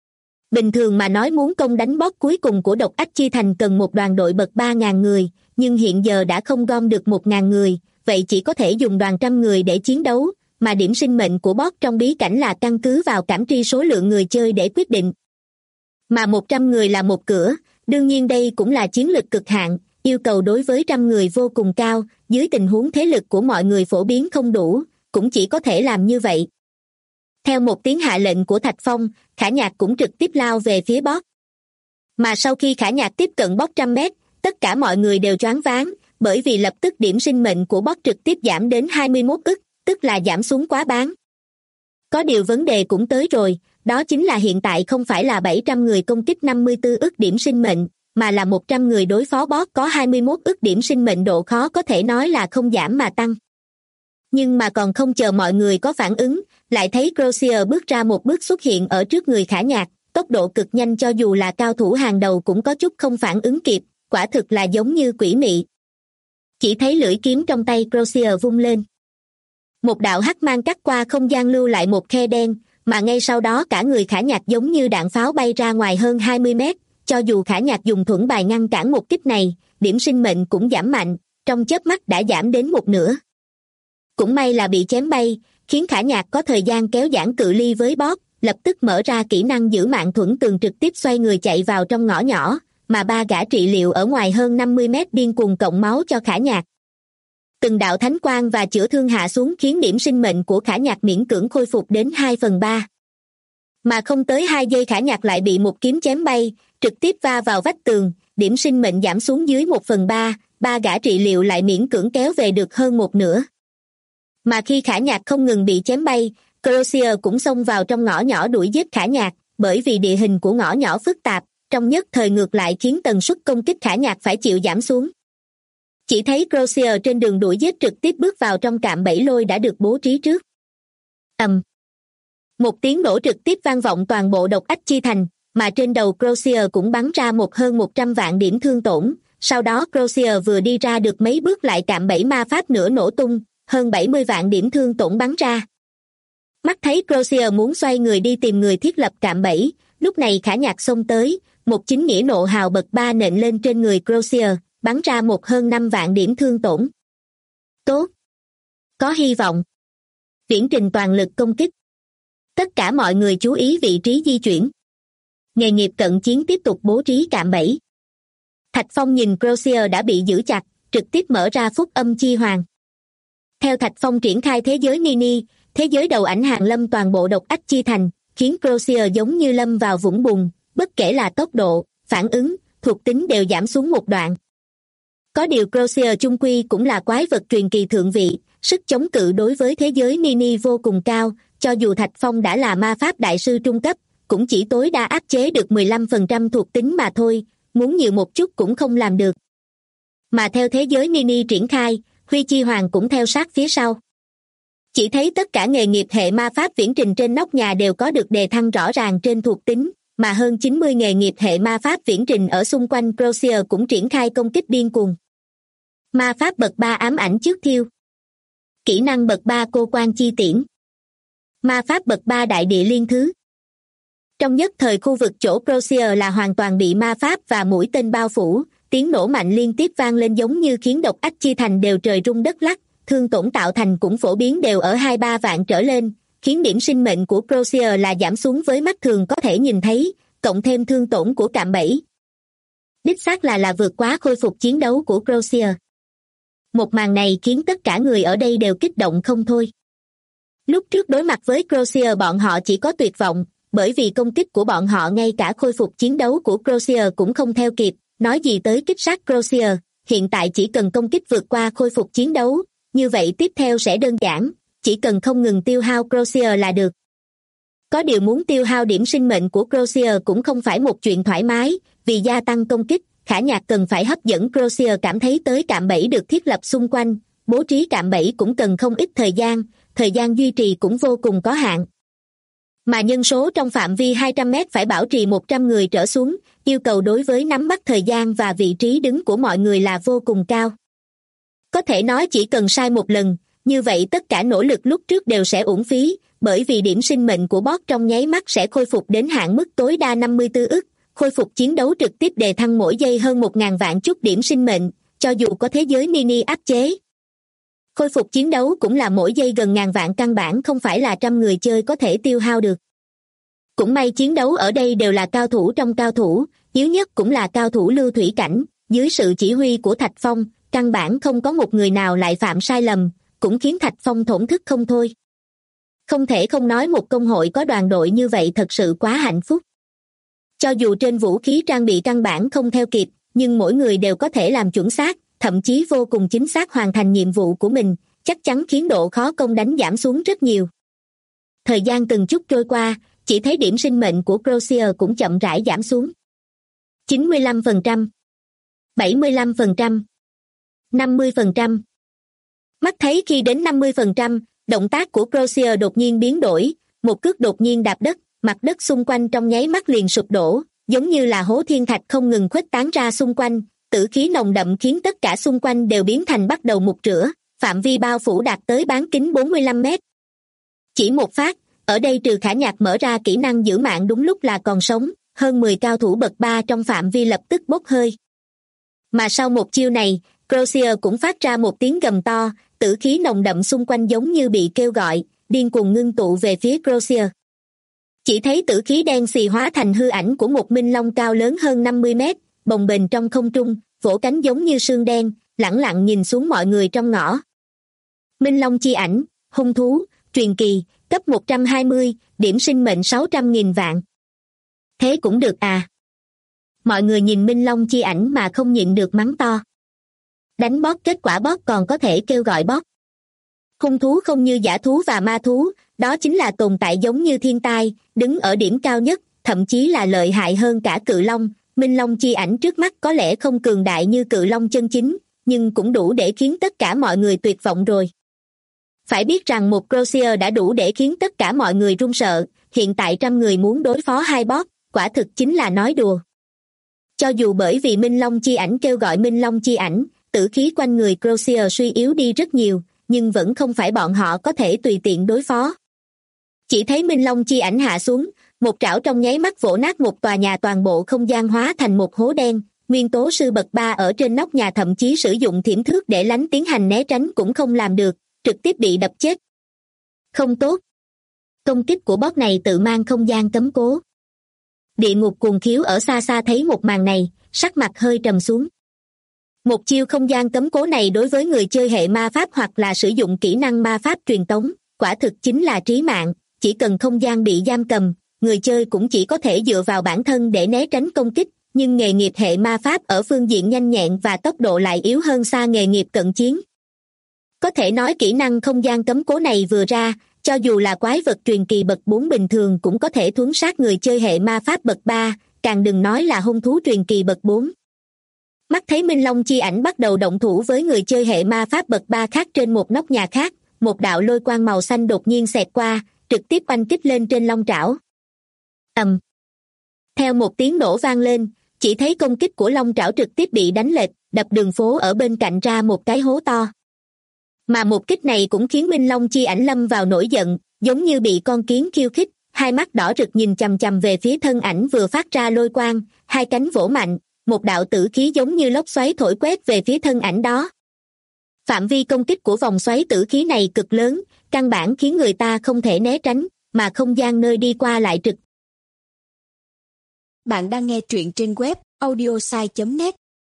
Bình thường mà nói muốn công đánh boss cuối cùng của Độc Ách Chi Thành cần một đoàn đội bậc 3.000 người, nhưng hiện giờ đã không gom được 1.000 người, vậy chỉ có thể dùng đoàn trăm người để chiến đấu, mà điểm sinh mệnh của boss trong bí cảnh là căn cứ vào cảm tri số lượng người chơi để quyết định. Mà 100 người là một cửa, đương nhiên đây cũng là chiến lực cực hạn, yêu cầu đối với 100 người vô cùng cao, dưới tình huống thế lực của mọi người phổ biến không đủ, cũng chỉ có thể làm như vậy. Theo một tiếng hạ lệnh của Thạch Phong, Khả Nhạc cũng trực tiếp lao về phía boss. Mà sau khi Khả Nhạc tiếp cận boss 100 mét, tất cả mọi người đều choáng váng, bởi vì lập tức điểm sinh mệnh của boss trực tiếp giảm đến 21 ức, tức là giảm xuống quá bán. Có điều vấn đề cũng tới rồi, đó chính là hiện tại không phải là 700 người công kích 54 ức điểm sinh mệnh, mà là 100 người đối phó boss có 21 ức điểm sinh mệnh, độ khó có thể nói là không giảm mà tăng. Nhưng mà còn không chờ mọi người có phản ứng, lại thấy Crozier bước ra một bước xuất hiện ở trước người Khả Nhạc, tốc độ cực nhanh cho dù là cao thủ hàng đầu cũng có chút không phản ứng kịp, quả thực là giống như quỷ mị. Chỉ thấy lưỡi kiếm trong tay Crozier vung lên. Một đạo hắc mang cắt qua không gian lưu lại một khe đen, mà ngay sau đó cả người Khả Nhạc giống như đạn pháo bay ra ngoài hơn 20 mét, cho dù Khả Nhạc dùng thuẫn bài ngăn cản một kích này, điểm sinh mệnh cũng giảm mạnh, trong chớp mắt đã giảm đến một nửa. Cũng may là bị chém bay, khiến Khả Nhạc có thời gian kéo giãn cự ly với boss, lập tức mở ra kỹ năng giữ mạng thuẫn tường trực tiếp xoay người chạy vào trong ngõ nhỏ, mà 3 gã trị liệu ở ngoài hơn 50 mét điên cuồng cộng máu cho Khả Nhạc. Từng đạo thánh quang và chữa thương hạ xuống khiến điểm sinh mệnh của Khả Nhạc miễn cưỡng khôi phục đến 2/3. Mà không tới 2 giây Khả Nhạc lại bị một kiếm chém bay, trực tiếp va vào vách tường, điểm sinh mệnh giảm xuống dưới 1/3, 3 gã trị liệu lại miễn cưỡng kéo về được hơn một nửa. Mà khi Khả Nhạc không ngừng bị chém bay, Crozier cũng xông vào trong ngõ nhỏ đuổi giết Khả Nhạc, bởi vì địa hình của ngõ nhỏ phức tạp, trong nhất thời ngược lại khiến tần suất công kích Khả Nhạc phải chịu giảm xuống. Chỉ thấy Crozier trên đường đuổi giết trực tiếp bước vào trong cạm bẫy lôi đã được bố trí trước. Một tiếng nổ trực tiếp vang vọng toàn bộ Độc Ách Chi Thành, mà trên đầu Crozier cũng bắn ra hơn 100 vạn điểm thương tổn, sau đó Crozier vừa đi ra được mấy bước lại cạm bẫy ma pháp nữa nổ tung, hơn 70 vạn điểm thương tổn bắn ra. Mắt thấy Crozier muốn xoay người đi tìm người thiết lập cạm bẫy, lúc này Khả Nhạc xông tới, một chính nghĩa nộ hào bậc 3 nện lên trên người Crozier, bắn ra một hơn 5 vạn điểm thương tổn. Tốt! Có hy vọng! Viễn trình toàn lực công kích. Tất cả mọi người chú ý vị trí di chuyển. Nghề nghiệp cận chiến tiếp tục bố trí cạm bẫy. Thạch Phong nhìn Crozier đã bị giữ chặt, trực tiếp mở ra phúc âm chi hoàng. Theo Thạch Phong triển khai thế giới Nini, thế giới đầu ảnh hàng lâm toàn bộ độc ách chi thành, khiến Crozier giống như lâm vào vũng bùn, bất kể là tốc độ, phản ứng, thuộc tính đều giảm xuống một đoạn. Có điều Crozier chung quy cũng là quái vật truyền kỳ thượng vị, sức chống cự đối với thế giới Nini vô cùng cao, cho dù Thạch Phong đã là ma pháp đại sư trung cấp, cũng chỉ tối đa áp chế được 15% thuộc tính mà thôi, muốn nhiều một chút cũng không làm được. Mà theo thế giới Nini triển khai, Huy Chi Hoàng cũng theo sát phía sau. Chỉ thấy tất cả nghề nghiệp hệ ma pháp viễn trình trên nóc nhà đều có được đề thăng rõ ràng trên thuộc tính, mà hơn 90 nghề nghiệp hệ ma pháp viễn trình ở xung quanh Crozier cũng triển khai công kích điên cuồng. Ma pháp bậc 3 ám ảnh trước thiêu. Kỹ năng bậc 3 cô quan chi tiễn. Ma pháp bậc 3 đại địa liên thứ. Trong nhất thời khu vực chỗ Crozier là hoàn toàn bị ma pháp và mũi tên bao phủ, tiếng nổ mạnh liên tiếp vang lên giống như khiến độc ách chi thành đều trời rung đất lắc, thương tổn tạo thành cũng phổ biến đều ở 2-3 vạn trở lên, khiến điểm sinh mệnh của Crozier là giảm xuống với mắt thường có thể nhìn thấy, cộng thêm thương tổn của cạm bẫy. Đích xác là vượt quá khôi phục chiến đấu của Crozier. Một màn này khiến tất cả người ở đây đều kích động không thôi. Lúc trước đối mặt với Crozier bọn họ chỉ có tuyệt vọng, bởi vì công kích của bọn họ ngay cả khôi phục chiến đấu của Crozier cũng không theo kịp, nói gì tới kích sát Crozier, hiện tại chỉ cần công kích vượt qua khôi phục chiến đấu, như vậy tiếp theo sẽ đơn giản, chỉ cần không ngừng tiêu hao Crozier là được. Có điều muốn tiêu hao điểm sinh mệnh của Crozier cũng không phải một chuyện thoải mái, vì gia tăng công kích, Khả Nhạc cần phải hấp dẫn Crozier cảm thấy tới cạm bẫy được thiết lập xung quanh, bố trí cạm bẫy cũng cần không ít thời gian duy trì cũng vô cùng có hạn. Mà nhân số trong phạm vi 200 mét phải bảo trì 100 người trở xuống, yêu cầu đối với nắm bắt thời gian và vị trí đứng của mọi người là vô cùng cao. Có thể nói chỉ cần sai một lần, như vậy tất cả nỗ lực lúc trước đều sẽ uổng phí, bởi vì điểm sinh mệnh của boss trong nháy mắt sẽ khôi phục đến hạn mức tối đa 54 ức, khôi phục chiến đấu trực tiếp đề thăng mỗi giây hơn 1.000 vạn chút điểm sinh mệnh, cho dù có thế giới mini áp chế. Khôi phục chiến đấu cũng là mỗi giây gần ngàn vạn, căn bản không phải là trăm người chơi có thể tiêu hao được. Cũng may chiến đấu ở đây đều là cao thủ trong cao thủ, yếu nhất cũng là cao thủ lưu thủy cảnh, dưới sự chỉ huy của Thạch Phong, căn bản không có một người nào lại phạm sai lầm, cũng khiến Thạch Phong thổn thức không thôi. Không thể không nói một công hội có đoàn đội như vậy thật sự quá hạnh phúc. Cho dù trên vũ khí trang bị căn bản không theo kịp, nhưng mỗi người đều có thể làm chuẩn xác, thậm chí vô cùng chính xác hoàn thành nhiệm vụ của mình, chắc chắn khiến độ khó công đánh giảm xuống rất nhiều. Thời gian từng chút trôi qua, chỉ thấy điểm sinh mệnh của Crozier cũng chậm rãi giảm xuống. 95%, 75%, 50%. Mắt thấy khi đến 50%, động tác của Crozier đột nhiên biến đổi, một cước đột nhiên đạp đất, mặt đất xung quanh trong nháy mắt liền sụp đổ, giống như là hố thiên thạch không ngừng khuếch tán ra xung quanh, tử khí nồng đậm khiến tất cả xung quanh đều biến thành bắt đầu mục rửa, phạm vi bao phủ đạt tới bán kính 45 mét. Chỉ một phát, ở đây trừ Khả Nhạc mở ra kỹ năng giữ mạng đúng lúc là còn sống, hơn 10 cao thủ bậc 3 trong phạm vi lập tức bốc hơi. Mà sau một chiêu này, Crozier cũng phát ra một tiếng gầm to, tử khí nồng đậm xung quanh giống như bị kêu gọi, điên cuồng ngưng tụ về phía Crozier. Chỉ thấy tử khí đen xì hóa thành hư ảnh của một minh long cao lớn hơn 50 mét, bồng bềnh trong không trung, vỗ cánh giống như sương đen, lẳng lặng nhìn xuống mọi người trong ngõ. Minh long chi ảnh, hung thú, truyền kỳ, cấp 120, điểm sinh mệnh 600.000 vạn. Thế cũng được à? Mọi người nhìn Minh long chi ảnh mà không nhịn được mắng to. Đánh boss kết quả boss còn có thể kêu gọi boss. Hung thú không như dã thú và ma thú, đó chính là tồn tại giống như thiên tai, đứng ở điểm cao nhất, thậm chí là lợi hại hơn cả cự long. Minh long chi ảnh trước mắt có lẽ không cường đại như cự long chân chính, nhưng cũng đủ để khiến tất cả mọi người tuyệt vọng rồi. Phải biết rằng một Crozier đã đủ để khiến tất cả mọi người run sợ, hiện tại trăm người muốn đối phó hai boss, quả thực chính là nói đùa. Cho dù bởi vì Minh Long chi ảnh kêu gọi Minh Long chi ảnh, tử khí quanh người Crozier suy yếu đi rất nhiều, nhưng vẫn không phải bọn họ có thể tùy tiện đối phó. Chỉ thấy Minh Long chi ảnh hạ xuống, một trảo trong nháy mắt vỗ nát một tòa nhà, toàn bộ không gian hóa thành một hố đen. Nguyên tố sư bậc 3 ở trên nóc nhà thậm chí sử dụng thiểm thước để lánh tiến hành né tránh cũng không làm được, trực tiếp bị đập chết. Không tốt. Công kích của boss này tự mang không gian cấm cố. Địa ngục cuồng khiếu ở xa xa thấy một màn này, sắc mặt hơi trầm xuống. Một chiêu không gian cấm cố này đối với người chơi hệ ma pháp hoặc là sử dụng kỹ năng ma pháp truyền tống, quả thực chính là trí mạng. Chỉ cần không gian bị giam cầm, người chơi cũng chỉ có thể dựa vào bản thân để né tránh công kích, nhưng nghề nghiệp hệ ma pháp ở phương diện nhanh nhẹn và tốc độ lại yếu hơn xa nghề nghiệp cận chiến. Có thể nói kỹ năng không gian cấm cố này vừa ra, cho dù là quái vật truyền kỳ bậc 4 bình thường cũng có thể thuấn sát người chơi hệ ma pháp bậc 3, càng đừng nói là hung thú truyền kỳ bậc 4. Mắt thấy Minh Long chi ảnh bắt đầu động thủ với người chơi hệ ma pháp bậc 3 khác trên một nóc nhà khác, một đạo lôi quang màu xanh đột nhiên xẹt qua, trực tiếp oanh kích lên trên long trảo. Ầm. Theo một tiếng nổ vang lên, chỉ thấy công kích của long trảo trực tiếp bị đánh lệch, đập đường phố ở bên cạnh ra một cái hố to. Mà một kích này cũng khiến Minh Long chi ảnh lâm vào nổi giận, giống như bị con kiến khiêu khích, hai mắt đỏ rực nhìn chằm chằm về phía thân ảnh vừa phát ra lôi quang, hai cánh vỗ mạnh, một đạo tử khí giống như lốc xoáy thổi quét về phía thân ảnh đó. Phạm vi công kích của vòng xoáy tử khí này cực lớn, căn bản khiến người ta không thể né tránh, mà không gian nơi đi qua lại trực. Bạn đang nghe truyện trên web audiosai.net.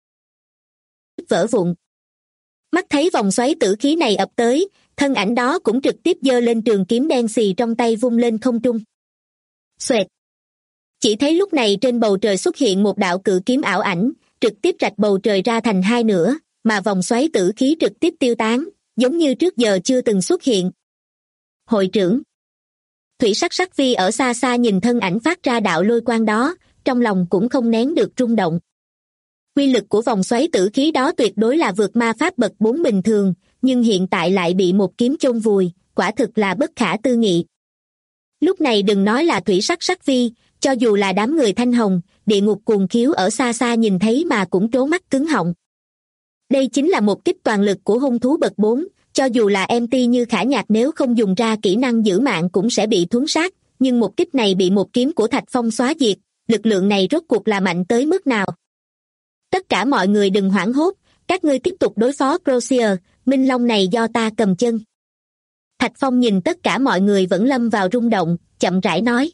Vỡ vụn. Mắt thấy vòng xoáy tử khí này ập tới, thân ảnh đó cũng trực tiếp giơ lên trường kiếm đen xì trong tay vung lên không trung. Xoẹt. Chỉ thấy lúc này trên bầu trời xuất hiện một đạo cự kiếm ảo ảnh, trực tiếp rạch bầu trời ra thành hai nửa, mà vòng xoáy tử khí trực tiếp tiêu tán, giống như trước giờ chưa từng xuất hiện. Hội trưởng. Thủy sắc sắc vi ở xa xa nhìn thân ảnh phát ra đạo lôi quang đó, trong lòng cũng không nén được rung động. Quy lực của vòng xoáy tử khí đó tuyệt đối là vượt ma pháp bậc 4 bình thường, nhưng hiện tại lại bị một kiếm chôn vùi, quả thực là bất khả tư nghị. Lúc này đừng nói là thủy sắc sắc vi, cho dù là đám người thanh hồng, địa ngục cuồng khiếu ở xa xa nhìn thấy mà cũng trố mắt cứng họng. Đây chính là một kích toàn lực của hung thú bậc 4, cho dù là MT như Khả Nhạc nếu không dùng ra kỹ năng giữ mạng cũng sẽ bị thuấn sát, nhưng một kích này bị một kiếm của Thạch Phong xóa diệt, lực lượng này rốt cuộc là mạnh tới mức nào? Tất cả mọi người đừng hoảng hốt, các ngươi tiếp tục đối phó Crozier, Minh Long này do ta cầm chân. Thạch Phong nhìn tất cả mọi người vẫn lâm vào rung động, chậm rãi nói.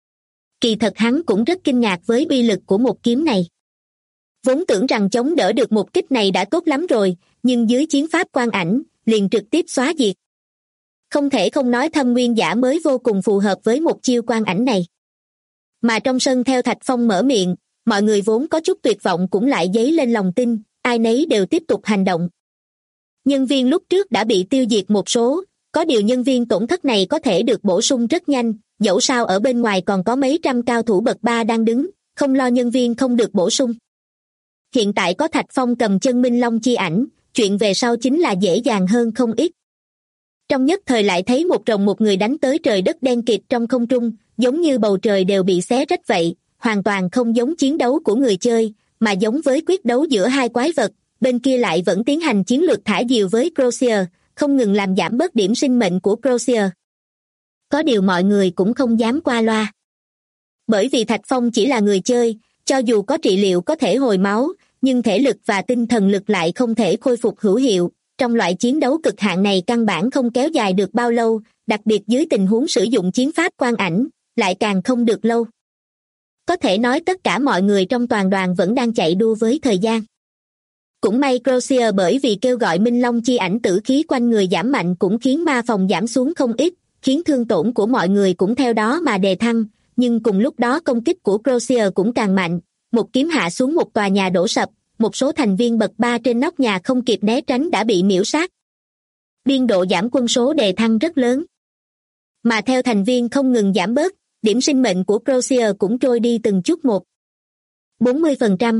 Kỳ thật hắn cũng rất kinh ngạc với uy lực của một kiếm này. Vốn tưởng rằng chống đỡ được một kích này đã tốt lắm rồi, nhưng dưới chiến pháp quang ảnh, liền trực tiếp xóa diệt. Không thể không nói Thâm Nguyên Giả mới vô cùng phù hợp với một chiêu quang ảnh này. Mà trong sân theo Thạch Phong mở miệng, mọi người vốn có chút tuyệt vọng cũng lại dấy lên lòng tin, ai nấy đều tiếp tục hành động. Nhân viên lúc trước đã bị tiêu diệt một số, có điều nhân viên tổn thất này có thể được bổ sung rất nhanh, dẫu sao ở bên ngoài còn có mấy trăm cao thủ bậc 3 đang đứng, không lo nhân viên không được bổ sung. Hiện tại có Thạch Phong cầm chân Minh Long chi ảnh, chuyện về sau chính là dễ dàng hơn không ít. Trong nhất thời lại thấy một rồng một người đánh tới, trời đất đen kịt trong không trung, giống như bầu trời đều bị xé rách vậy, hoàn toàn không giống chiến đấu của người chơi, mà giống với quyết đấu giữa hai quái vật, bên kia lại vẫn tiến hành chiến lược thả diều với Crozier, không ngừng làm giảm bớt điểm sinh mệnh của Crozier. Có điều mọi người cũng không dám qua loa. Bởi vì Thạch Phong chỉ là người chơi, cho dù có trị liệu có thể hồi máu, nhưng thể lực và tinh thần lực lại không thể khôi phục hữu hiệu. Trong loại chiến đấu cực hạn này căn bản không kéo dài được bao lâu, đặc biệt dưới tình huống sử dụng chiến pháp quang ảnh, lại càng không được lâu. Có thể nói tất cả mọi người trong toàn đoàn vẫn đang chạy đua với thời gian. Cũng may Crozier bởi vì kêu gọi Minh Long chi ảnh tử khí quanh người giảm mạnh cũng khiến ma phòng giảm xuống không ít, khiến thương tổn của mọi người cũng theo đó mà đề thăng, nhưng cùng lúc đó công kích của Crozier cũng càng mạnh, một kiếm hạ xuống một tòa nhà đổ sập, một số thành viên bậc 3 trên nóc nhà không kịp né tránh đã bị miễu sát. Biên độ giảm quân số đề thăng rất lớn. Mà theo thành viên không ngừng giảm bớt, điểm sinh mệnh của Crozier cũng trôi đi từng chút một. 40%,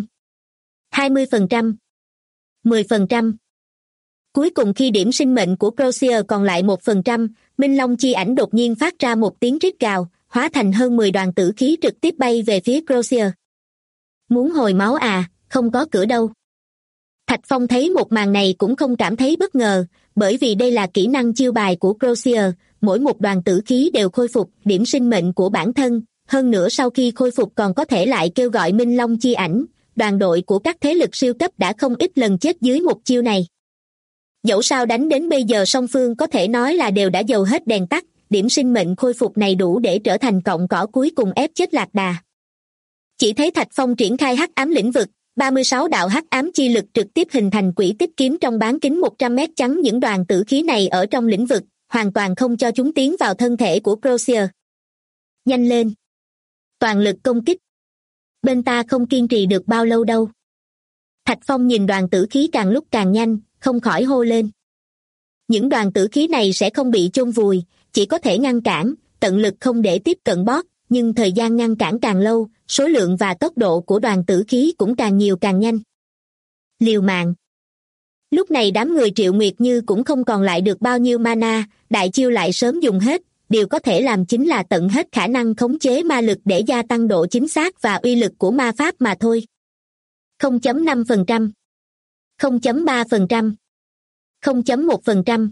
20%, 10%. Cuối cùng khi điểm sinh mệnh của Crozier còn lại 1%, Minh Long chi ảnh đột nhiên phát ra một tiếng rít gào, hóa thành hơn 10 đoàn tử khí trực tiếp bay về phía Crozier. Muốn hồi máu à, không có cửa đâu. Thạch Phong thấy một màn này cũng không cảm thấy bất ngờ, bởi vì đây là kỹ năng chiêu bài của Crozier, mỗi một đoàn tử khí đều khôi phục điểm sinh mệnh của bản thân, hơn nữa sau khi khôi phục còn có thể lại kêu gọi Minh Long chi ảnh, đoàn đội của các thế lực siêu cấp đã không ít lần chết dưới một chiêu này. Dẫu sao đánh đến bây giờ song phương có thể nói là đều đã dầu hết đèn tắt, điểm sinh mệnh khôi phục này đủ để trở thành cọng cỏ cuối cùng ép chết Lạc Đà. Chỉ thấy Thạch Phong triển khai hắc ám lĩnh vực, 36 đạo hắc ám chi lực trực tiếp hình thành quỹ tích kiếm trong bán kính 100 mét chắn những đoàn tử khí này ở trong lĩnh vực, hoàn toàn không cho chúng tiến vào thân thể của Crozier. Nhanh lên! Toàn lực công kích! Bên ta không kiên trì được bao lâu đâu. Thạch Phong nhìn đoàn tử khí càng lúc càng nhanh, không khỏi hô lên. Những đoàn tử khí này sẽ không bị chôn vùi, chỉ có thể ngăn cản, tận lực không để tiếp cận boss, nhưng thời gian ngăn cản càng lâu, số lượng và tốc độ của đoàn tử khí cũng càng nhiều càng nhanh. Liều mạng. Lúc này đám người Triệu Nguyệt Như cũng không còn lại được bao nhiêu mana, đại chiêu lại sớm dùng hết, điều có thể làm chính là tận hết khả năng khống chế ma lực để gia tăng độ chính xác và uy lực của ma pháp mà thôi. 0.5%, 0.3%, 0.1%.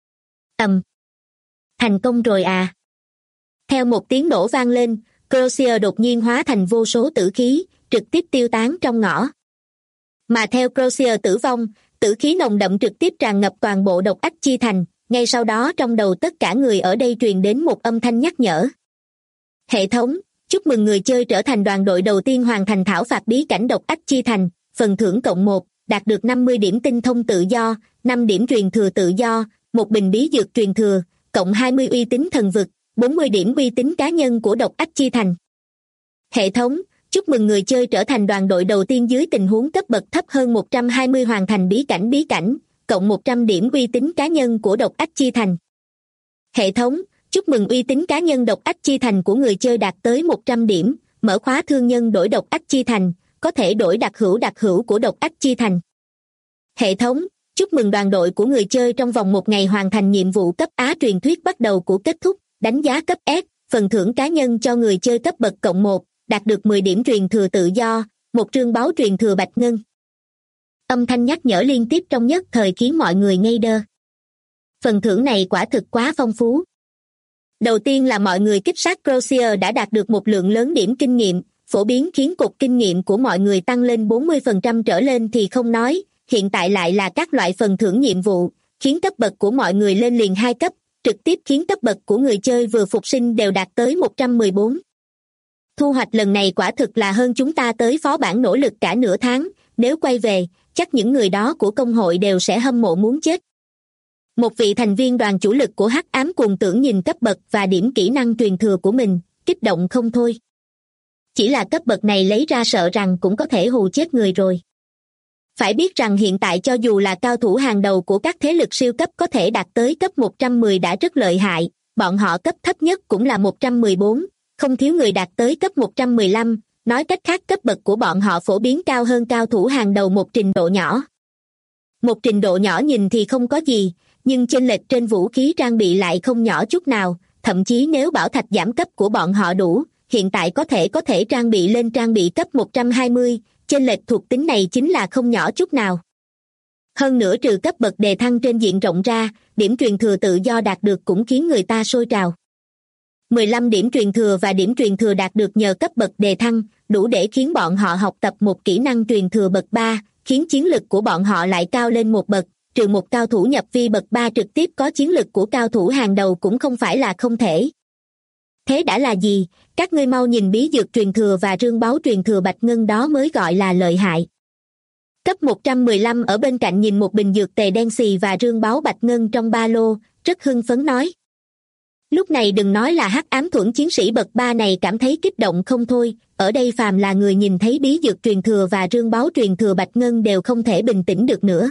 Thành công rồi à. Theo một tiếng nổ vang lên, Crozier đột nhiên hóa thành vô số tử khí, trực tiếp tiêu tán trong ngõ. Mà theo Crozier tử vong, tử khí nồng đậm trực tiếp tràn ngập toàn bộ Độc Ách Chi Thành, ngay sau đó trong đầu tất cả người ở đây truyền đến một âm thanh nhắc nhở. Hệ thống, chúc mừng người chơi trở thành đoàn đội đầu tiên hoàn thành thảo phạt bí cảnh Độc Ách Chi Thành, phần thưởng cộng 1, đạt được 50 điểm tinh thông tự do, 5 điểm truyền thừa tự do, 1 bình bí dược truyền thừa, cộng 20 uy tín thần vực, 40 điểm uy tín cá nhân của Độc Ách Chi Thành. Hệ thống, chúc mừng người chơi trở thành đoàn đội đầu tiên dưới tình huống cấp bậc thấp hơn 120 hoàn thành bí cảnh, cộng 100 điểm uy tín cá nhân của Độc Ách Chi Thành. Hệ thống, chúc mừng uy tín cá nhân Độc Ách Chi Thành của người chơi đạt tới 100 điểm, mở khóa thương nhân đổi Độc Ách Chi Thành, có thể đổi đặc hữu của Độc Ách Chi Thành. Hệ thống, chúc mừng đoàn đội của người chơi trong vòng 1 ngày hoàn thành nhiệm vụ cấp Á truyền thuyết bắt đầu của kết thúc, đánh giá cấp S, phần thưởng cá nhân cho người chơi cấp bậc cộng 1, đạt được 10 điểm truyền thừa tự do, 1 trương báu truyền thừa bạch ngân. Âm thanh nhắc nhở liên tiếp trong nhất thời khiến mọi người ngây đơ. Phần thưởng này quả thực quá phong phú. Đầu tiên là mọi người kích sát Crozier đã đạt được một lượng lớn điểm kinh nghiệm, phổ biến khiến cột kinh nghiệm của mọi người tăng lên 40% trở lên thì không nói, hiện tại lại là các loại phần thưởng nhiệm vụ, khiến cấp bậc của mọi người lên liền 2 cấp, trực tiếp khiến cấp bậc của người chơi vừa phục sinh đều đạt tới 114. Thu hoạch lần này quả thực là hơn chúng ta tới phó bản nỗ lực cả nửa tháng, nếu quay về, chắc những người đó của công hội đều sẽ hâm mộ muốn chết. Một vị thành viên đoàn chủ lực của Hắc Ám Cuồng Tưởng nhìn cấp bậc và điểm kỹ năng truyền thừa của mình, kích động không thôi. Chỉ là cấp bậc này lấy ra sợ rằng cũng có thể hù chết người rồi. Phải biết rằng hiện tại cho dù là cao thủ hàng đầu của các thế lực siêu cấp có thể đạt tới cấp 110 đã rất lợi hại, bọn họ cấp thấp nhất cũng là 114, không thiếu người đạt tới cấp 115, nói cách khác cấp bậc của bọn họ phổ biến cao hơn cao thủ hàng đầu một trình độ nhỏ. Một trình độ nhỏ nhìn thì không có gì, nhưng chênh lệch trên vũ khí trang bị lại không nhỏ chút nào, thậm chí nếu bảo thạch giảm cấp của bọn họ đủ, hiện tại có thể trang bị lên trang bị cấp 120, chênh lệch thuộc tính này chính là không nhỏ chút nào. Hơn nữa trừ cấp bậc đề thăng trên diện rộng ra, điểm truyền thừa tự do đạt được cũng khiến người ta sôi trào. 15 điểm truyền thừa và điểm truyền thừa đạt được nhờ cấp bậc đề thăng, đủ để khiến bọn họ học tập một kỹ năng truyền thừa bậc 3, khiến chiến lực của bọn họ lại cao lên một bậc, trừ một cao thủ nhập vi bậc 3 trực tiếp có chiến lực của cao thủ hàng đầu cũng không phải là không thể. Thế đã là gì? Các ngươi mau nhìn bí dược truyền thừa và rương báu truyền thừa bạch ngân đó mới gọi là lợi hại. Cấp 115 ở bên cạnh nhìn một bình dược tề đen xì và rương báu bạch ngân trong ba lô, rất hưng phấn nói. Lúc này đừng nói là Hắc Ám Thuẫn chiến sĩ bậc 3 này cảm thấy kích động không thôi, ở đây phàm là người nhìn thấy bí dược truyền thừa và rương báu truyền thừa bạch ngân đều không thể bình tĩnh được nữa.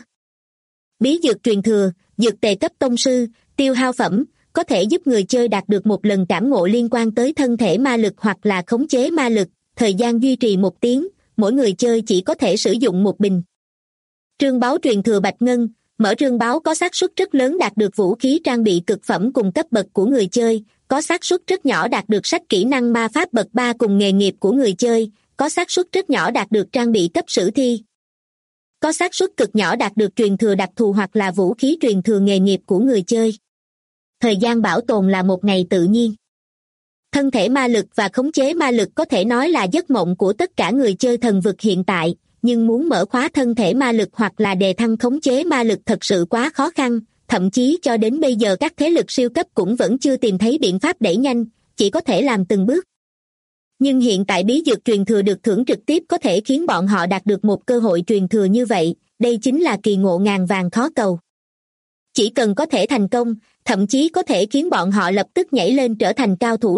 Bí dược truyền thừa, dược tề cấp tông sư, tiêu hao phẩm, có thể giúp người chơi đạt được một lần cảm ngộ liên quan tới thân thể ma lực hoặc là khống chế ma lực, thời gian duy trì 1 tiếng, mỗi người chơi chỉ có thể sử dụng 1 bình. Rương báu truyền thừa bạch ngân, mở rương báu có xác suất rất lớn đạt được vũ khí trang bị cực phẩm cùng cấp bậc của người chơi, có xác suất rất nhỏ đạt được sách kỹ năng ma pháp bậc 3 cùng nghề nghiệp của người chơi, có xác suất rất nhỏ đạt được trang bị cấp sử thi. Có xác suất cực nhỏ đạt được truyền thừa đặc thù hoặc là vũ khí truyền thừa nghề nghiệp của người chơi. Thời gian bảo tồn là 1 ngày tự nhiên. Thân thể ma lực và khống chế ma lực có thể nói là giấc mộng của tất cả người chơi thần vực hiện tại, nhưng muốn mở khóa thân thể ma lực hoặc là đề thăng khống chế ma lực thật sự quá khó khăn, thậm chí cho đến bây giờ các thế lực siêu cấp cũng vẫn chưa tìm thấy biện pháp đẩy nhanh, chỉ có thể làm từng bước. Nhưng hiện tại bí dược truyền thừa được thưởng trực tiếp có thể khiến bọn họ đạt được một cơ hội truyền thừa như vậy, đây chính là kỳ ngộ ngàn vàng khó cầu. Chỉ cần có thể thành công, thậm chí có thể khiến bọn họ lập tức nhảy lên trở thành cao thủ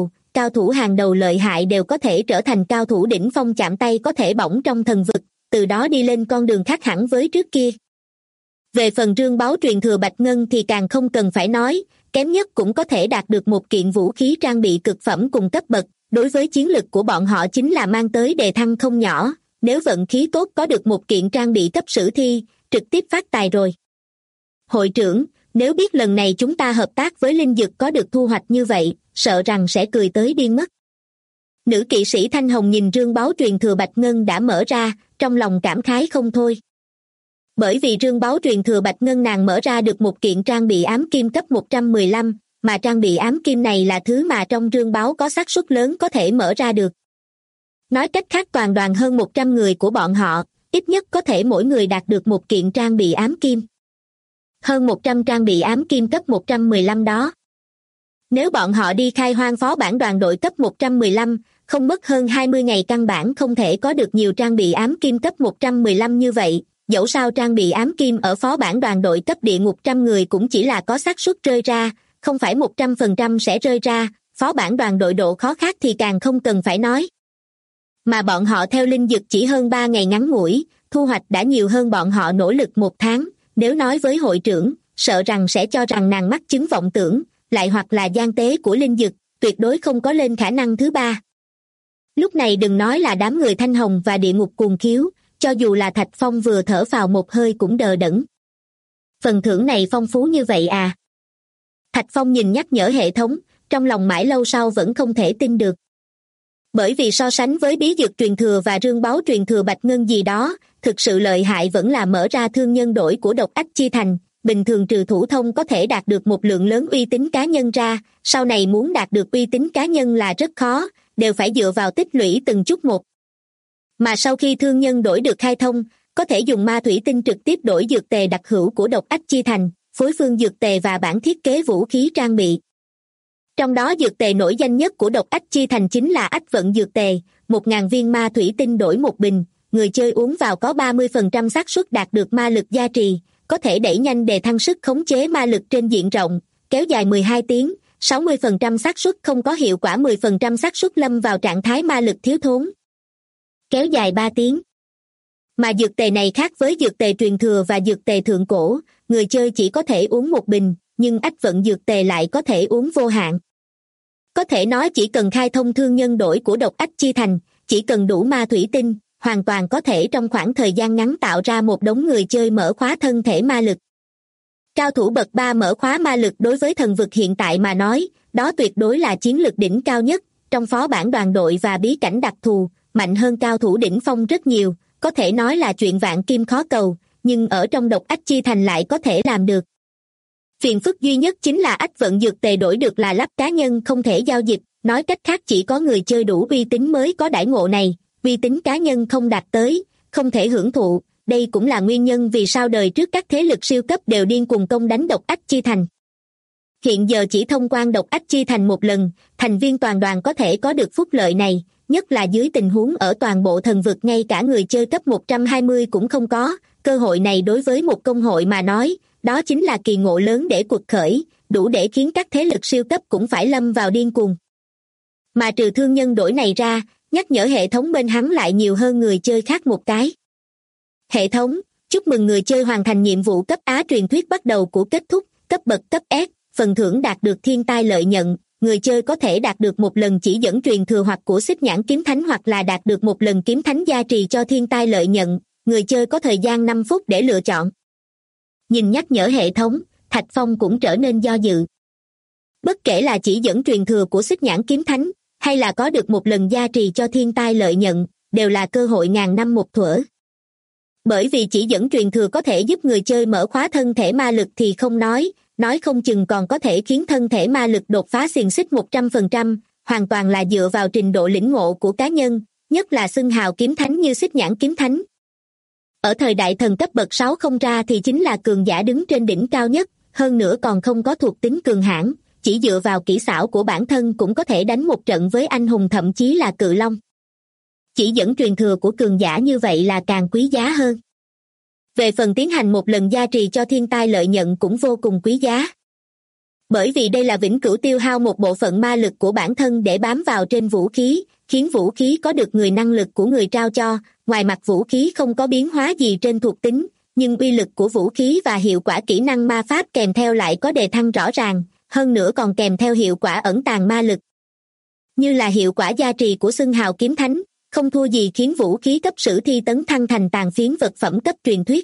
hàng đầu lợi hại đều có thể trở thành cao thủ đỉnh phong chạm tay có thể bỏng trong thần vực, từ đó đi lên con đường khác hẳn với trước kia. Về phần rương báu truyền thừa Bạch Ngân thì càng không cần phải nói, kém nhất cũng có thể đạt được một kiện vũ khí trang bị cực phẩm cùng cấp bậc, đối với chiến lực của bọn họ chính là mang tới đề thăng không nhỏ, nếu vận khí tốt có được một kiện trang bị cấp sử thi, trực tiếp phát tài rồi. Hội trưởng, nếu biết lần này chúng ta hợp tác với Linh Dực có được thu hoạch như vậy, sợ rằng sẽ cười tới điên mất. Nữ kỵ sĩ Thanh Hồng nhìn rương báu truyền thừa Bạch Ngân đã mở ra, trong lòng cảm khái không thôi. Bởi vì rương báu truyền thừa Bạch Ngân nàng mở ra được một kiện trang bị ám kim cấp 115, mà trang bị ám kim này là thứ mà trong rương báu có xác suất lớn có thể mở ra được. Nói cách khác toàn đoàn hơn 100 người của bọn họ, ít nhất có thể mỗi người đạt được một kiện trang bị ám kim. Hơn 100 trang bị ám kim cấp 115 đó. Nếu bọn họ đi khai hoang phó bản đoàn đội cấp 115, không mất hơn 20 ngày căn bản không thể có được nhiều trang bị ám kim cấp 115 như vậy, dẫu sao trang bị ám kim ở phó bản đoàn đội cấp địa ngục 100 người cũng chỉ là có xác suất rơi ra, không phải 100% sẽ rơi ra, phó bản đoàn đội độ khó khác thì càng không cần phải nói. Mà bọn họ theo Linh Dực chỉ hơn 3 ngày ngắn ngủi, thu hoạch đã nhiều hơn bọn họ nỗ lực 1 tháng, nếu nói với hội trưởng, sợ rằng sẽ cho rằng nàng mắc chứng vọng tưởng, lại hoặc là gian tế của Linh Dực, tuyệt đối không có lên khả năng thứ 3. Lúc này đừng nói là đám người Thanh Hồng và địa ngục cuồng khiếu, cho dù là Thạch Phong vừa thở phào một hơi cũng đờ đẫn. Phần thưởng này phong phú như vậy à? Thạch Phong nhìn nhắc nhở hệ thống, trong lòng mãi lâu sau vẫn không thể tin được. Bởi vì so sánh với bí dược truyền thừa và rương báu truyền thừa Bạch Ngân gì đó, thực sự lợi hại vẫn là mở ra thương nhân đổi của độc ách chi thành, bình thường trừ thủ thông có thể đạt được một lượng lớn uy tín cá nhân ra, sau này muốn đạt được uy tín cá nhân là rất khó, đều phải dựa vào tích lũy từng chút một. Mà sau khi thương nhân đổi được khai thông, có thể dùng ma thủy tinh trực tiếp đổi dược tề đặc hữu của độc ách chi thành, phối phương dược tề và bản thiết kế vũ khí trang bị. Trong đó dược tề nổi danh nhất của độc ách chi thành chính là ách vận dược tề, 1.000 viên ma thủy tinh đổi 1 bình, người chơi uống vào có 30% xác suất đạt được ma lực gia trì, có thể đẩy nhanh đề thăng sức khống chế ma lực trên diện rộng, kéo dài 12 tiếng, 60% xác suất không có hiệu quả 10% xác suất lâm vào trạng thái ma lực thiếu thốn. Kéo dài 3 tiếng. Mà dược tề này khác với dược tề truyền thừa và dược tề thượng cổ, người chơi chỉ có thể uống 1 bình, nhưng ách vận dược tề lại có thể uống vô hạn. Có thể nói chỉ cần khai thông thương nhân đổi của độc ách chi thành, chỉ cần đủ ma thủy tinh, hoàn toàn có thể trong khoảng thời gian ngắn tạo ra một đống người chơi mở khóa thân thể ma lực. Cao thủ bậc 3 mở khóa ma lực đối với thần vực hiện tại mà nói, đó tuyệt đối là chiến lực đỉnh cao nhất, trong phó bản đoàn đội và bí cảnh đặc thù, mạnh hơn cao thủ đỉnh phong rất nhiều, có thể nói là chuyện vạn kim khó cầu, nhưng ở trong độc ách chi thành lại có thể làm được. Phiền phức duy nhất chính là ách vận dược tề đổi được là lắp cá nhân không thể giao dịch, nói cách khác chỉ có người chơi đủ uy tín mới có đãi ngộ này, uy tín cá nhân không đạt tới, không thể hưởng thụ, đây cũng là nguyên nhân vì sao đời trước các thế lực siêu cấp đều điên cuồng công đánh độc ách chi thành. Hiện giờ chỉ thông quan độc ách chi thành một lần, thành viên toàn đoàn có thể có được phúc lợi này, nhất là dưới tình huống ở toàn bộ thần vực ngay cả người chơi cấp 120 cũng không có, cơ hội này đối với một công hội mà nói, đó chính là kỳ ngộ lớn để cuộc khởi, đủ để khiến các thế lực siêu cấp cũng phải lâm vào điên cuồng. Mà trừ thương nhân đổi này ra, nhắc nhở hệ thống bên hắn lại nhiều hơn người chơi khác một cái. Hệ thống, chúc mừng người chơi hoàn thành nhiệm vụ cấp Á truyền thuyết bắt đầu của kết thúc, cấp bậc cấp S, phần thưởng đạt được thiên tai lợi nhận, người chơi có thể đạt được một lần chỉ dẫn truyền thừa hoặc của xích nhãn kiếm thánh hoặc là đạt được một lần kiếm thánh gia trì cho thiên tai lợi nhận, người chơi có thời gian 5 phút để lựa chọn. Nhìn nhắc nhở hệ thống, Thạch Phong cũng trở nên do dự. Bất kể là chỉ dẫn truyền thừa của xích nhãn kiếm thánh, hay là có được một lần gia trì cho thiên tai lợi nhận, đều là cơ hội ngàn năm một thuở. Bởi vì chỉ dẫn truyền thừa có thể giúp người chơi mở khóa thân thể ma lực thì không nói không chừng còn có thể khiến thân thể ma lực đột phá xiềng xích 100%, hoàn toàn là dựa vào trình độ lĩnh ngộ của cá nhân, nhất là xưng hào kiếm thánh như xích nhãn kiếm thánh. Ở thời đại thần cấp bậc 6 không ra thì chính là cường giả đứng trên đỉnh cao nhất, hơn nữa còn không có thuộc tính cường hãn, chỉ dựa vào kỹ xảo của bản thân cũng có thể đánh một trận với anh hùng thậm chí là cự long. Chỉ dẫn truyền thừa của cường giả như vậy là càng quý giá hơn. Về phần tiến hành một lần gia trì cho thiên tai lợi nhận cũng vô cùng quý giá. Bởi vì đây là vĩnh cửu tiêu hao một bộ phận ma lực của bản thân để bám vào trên vũ khí, khiến vũ khí có được người năng lực của người trao cho, ngoài mặt vũ khí không có biến hóa gì trên thuộc tính, nhưng uy lực của vũ khí và hiệu quả kỹ năng ma pháp kèm theo lại có đề thăng rõ ràng, hơn nữa còn kèm theo hiệu quả ẩn tàng ma lực. Như là hiệu quả gia trì của xưng hào kiếm thánh, không thua gì khiến vũ khí cấp sử thi tấn thăng thành tàn phiến vật phẩm cấp truyền thuyết.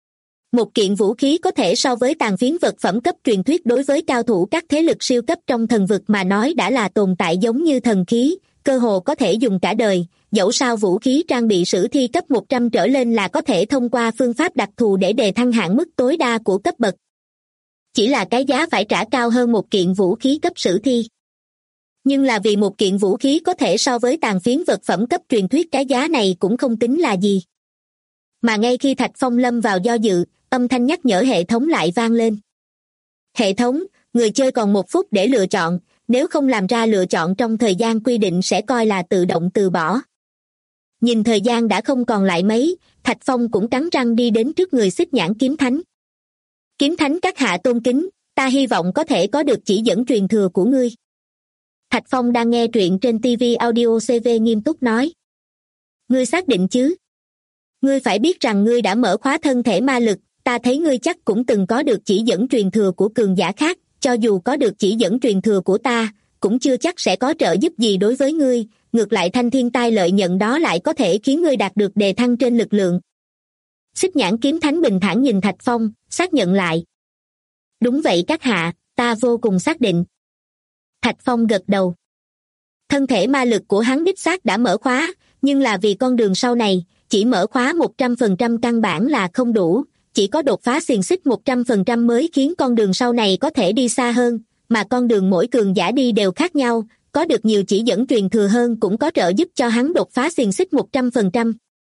Một kiện vũ khí có thể so với tàn phiến vật phẩm cấp truyền thuyết đối với cao thủ các thế lực siêu cấp trong thần vực mà nói đã là tồn tại giống như thần khí, cơ hồ có thể dùng cả đời, dẫu sao vũ khí trang bị sử thi cấp 100 trở lên là có thể thông qua phương pháp đặc thù để đề thăng hạn mức tối đa của cấp bậc. Chỉ là cái giá phải trả cao hơn một kiện vũ khí cấp sử thi. Nhưng là vì một kiện vũ khí có thể so với tàn phiến vật phẩm cấp truyền thuyết, cái giá này cũng không tính là gì. Mà ngay khi Thạch Phong lâm vào do dự, âm thanh nhắc nhở hệ thống lại vang lên. Hệ thống, người chơi còn 1 phút để lựa chọn, nếu không làm ra lựa chọn trong thời gian quy định sẽ coi là tự động từ bỏ. Nhìn thời gian đã không còn lại mấy, Thạch Phong cũng cắn răng đi đến trước người xích nhãn kiếm thánh. Kiếm thánh các hạ tôn kính, ta hy vọng có thể có được chỉ dẫn truyền thừa của ngươi. Thạch Phong đang nghe truyện trên TV Audio CV nghiêm túc nói. Ngươi xác định chứ? Ngươi phải biết rằng ngươi đã mở khóa thân thể ma lực, ta thấy ngươi chắc cũng từng có được chỉ dẫn truyền thừa của cường giả khác, cho dù có được chỉ dẫn truyền thừa của ta, cũng chưa chắc sẽ có trợ giúp gì đối với ngươi, ngược lại thanh thiên tai lợi nhận đó lại có thể khiến ngươi đạt được đề thăng trên lực lượng. Xích nhãn kiếm thánh bình thản nhìn Thạch Phong, xác nhận lại. Đúng vậy các hạ, ta vô cùng xác định. Thạch Phong gật đầu. Thân thể ma lực của hắn đích xác đã mở khóa, nhưng là vì con đường sau này, chỉ mở khóa 100% căn bản là không đủ, chỉ có đột phá xiềng xích 100% mới khiến con đường sau này có thể đi xa hơn, mà con đường mỗi cường giả đi đều khác nhau, có được nhiều chỉ dẫn truyền thừa hơn cũng có trợ giúp cho hắn đột phá xiềng xích 100%.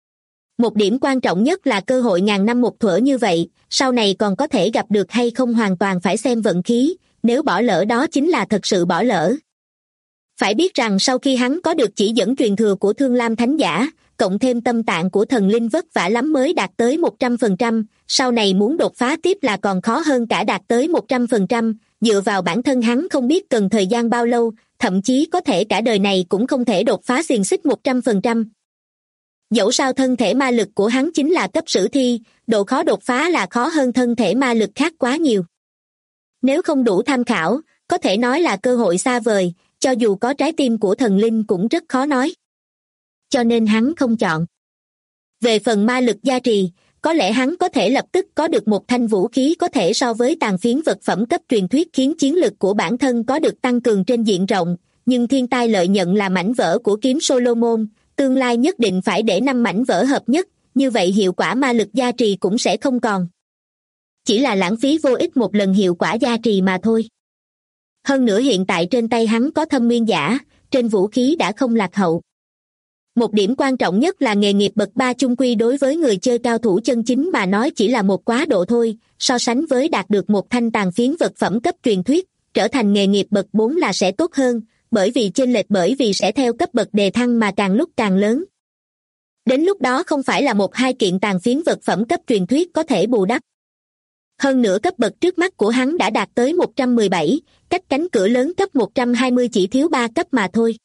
Một điểm quan trọng nhất là cơ hội ngàn năm một thuở như vậy, sau này còn có thể gặp được hay không hoàn toàn phải xem vận khí, nếu bỏ lỡ đó chính là thật sự bỏ lỡ. Phải biết rằng sau khi hắn có được chỉ dẫn truyền thừa của Thương Lam Thánh Giả, cộng thêm tâm tạng của thần linh vất vả lắm mới đạt tới 100%, sau này muốn đột phá tiếp là còn khó hơn cả đạt tới 100%, dựa vào bản thân hắn không biết cần thời gian bao lâu, thậm chí có thể cả đời này cũng không thể đột phá xiềng xích 100%. Dẫu sao thân thể ma lực của hắn chính là cấp sử thi, độ khó đột phá là khó hơn thân thể ma lực khác quá nhiều. Nếu không đủ tham khảo, có thể nói là cơ hội xa vời, cho dù có trái tim của thần linh cũng rất khó nói. Cho nên hắn không chọn. Về phần ma lực gia trì, có lẽ hắn có thể lập tức có được một thanh vũ khí có thể so với tàn phiến vật phẩm cấp truyền thuyết khiến chiến lực của bản thân có được tăng cường trên diện rộng, nhưng thiên tai lợi nhận là mảnh vỡ của kiếm Solomon, tương lai nhất định phải để 5 mảnh vỡ hợp nhất, như vậy hiệu quả ma lực gia trì cũng sẽ không còn. Chỉ là lãng phí vô ích một lần hiệu quả gia trì mà thôi. Hơn nữa hiện tại trên tay hắn có thâm nguyên giả, trên vũ khí đã không lạc hậu. Một điểm quan trọng nhất là nghề nghiệp bậc 3 chung quy đối với người chơi cao thủ chân chính mà nói chỉ là một quá độ thôi, so sánh với đạt được một thanh tàn phiến vật phẩm cấp truyền thuyết, trở thành nghề nghiệp bậc 4 là sẽ tốt hơn, bởi vì chênh lệch bởi vì sẽ theo cấp bậc đề thăng mà càng lúc càng lớn. Đến lúc đó không phải là 1-2 kiện tàn phiến vật phẩm cấp truyền thuyết có thể bù đắp. Hơn nữa cấp bậc trước mắt của hắn đã đạt tới 117, cách cánh cửa lớn cấp 120 chỉ thiếu 3 cấp mà thôi.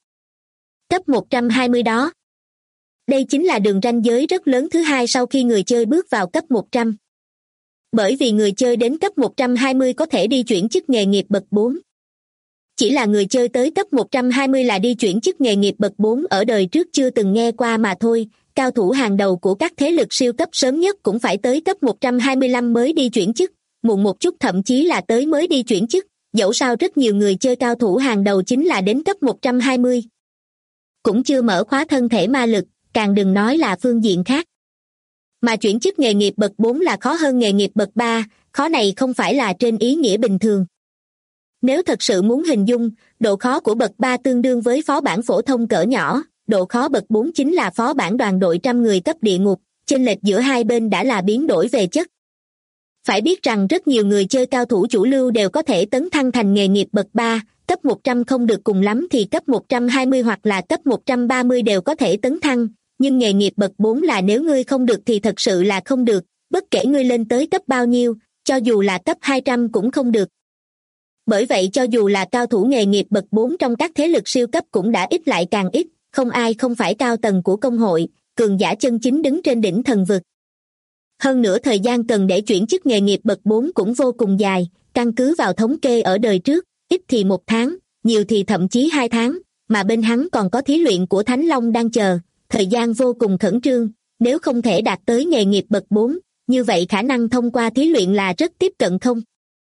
Cấp 120 đó. Đây chính là đường ranh giới rất lớn thứ hai sau khi người chơi bước vào cấp 100. Bởi vì người chơi đến cấp 120 có thể đi chuyển chức nghề nghiệp bậc 4. Chỉ là người chơi tới cấp 120 là đi chuyển chức nghề nghiệp bậc 4 ở đời trước chưa từng nghe qua mà thôi, cao thủ hàng đầu của các thế lực siêu cấp sớm nhất cũng phải tới cấp 125 mới đi chuyển chức, muộn một chút thậm chí là tới mới đi chuyển chức, dẫu sao rất nhiều người chơi cao thủ hàng đầu chính là đến cấp 120. cũng chưa mở khóa thân thể ma lực, càng đừng nói là phương diện khác. Mà chuyển chức nghề nghiệp bậc 4 là khó hơn nghề nghiệp bậc 3, khó này không phải là trên ý nghĩa bình thường. Nếu thật sự muốn hình dung, độ khó của bậc 3 tương đương với phó bản phổ thông cỡ nhỏ, độ khó bậc 4 chính là phó bản đoàn đội trăm người cấp địa ngục, chênh lệch giữa hai bên đã là biến đổi về chất. Phải biết rằng rất nhiều người chơi cao thủ chủ lưu đều có thể tấn thăng thành nghề nghiệp bậc 3, cấp 100 không được cùng lắm thì cấp 120 hoặc là cấp 130 đều có thể tấn thăng, nhưng nghề nghiệp bậc 4 là nếu ngươi không được thì thật sự là không được, bất kể ngươi lên tới cấp bao nhiêu, cho dù là cấp 200 cũng không được. Bởi vậy cho dù là cao thủ nghề nghiệp bậc 4 trong các thế lực siêu cấp cũng đã ít lại càng ít, không ai không phải cao tầng của công hội, cường giả chân chính đứng trên đỉnh thần vực. Hơn nữa thời gian cần để chuyển chức nghề nghiệp bậc 4 cũng vô cùng dài, căn cứ vào thống kê ở đời trước, ít thì 1 tháng, nhiều thì thậm chí 2 tháng, mà bên hắn còn có thí luyện của Thánh Long đang chờ, thời gian vô cùng khẩn trương, nếu không thể đạt tới nghề nghiệp bậc 4, như vậy khả năng thông qua thí luyện là rất tiếp cận không.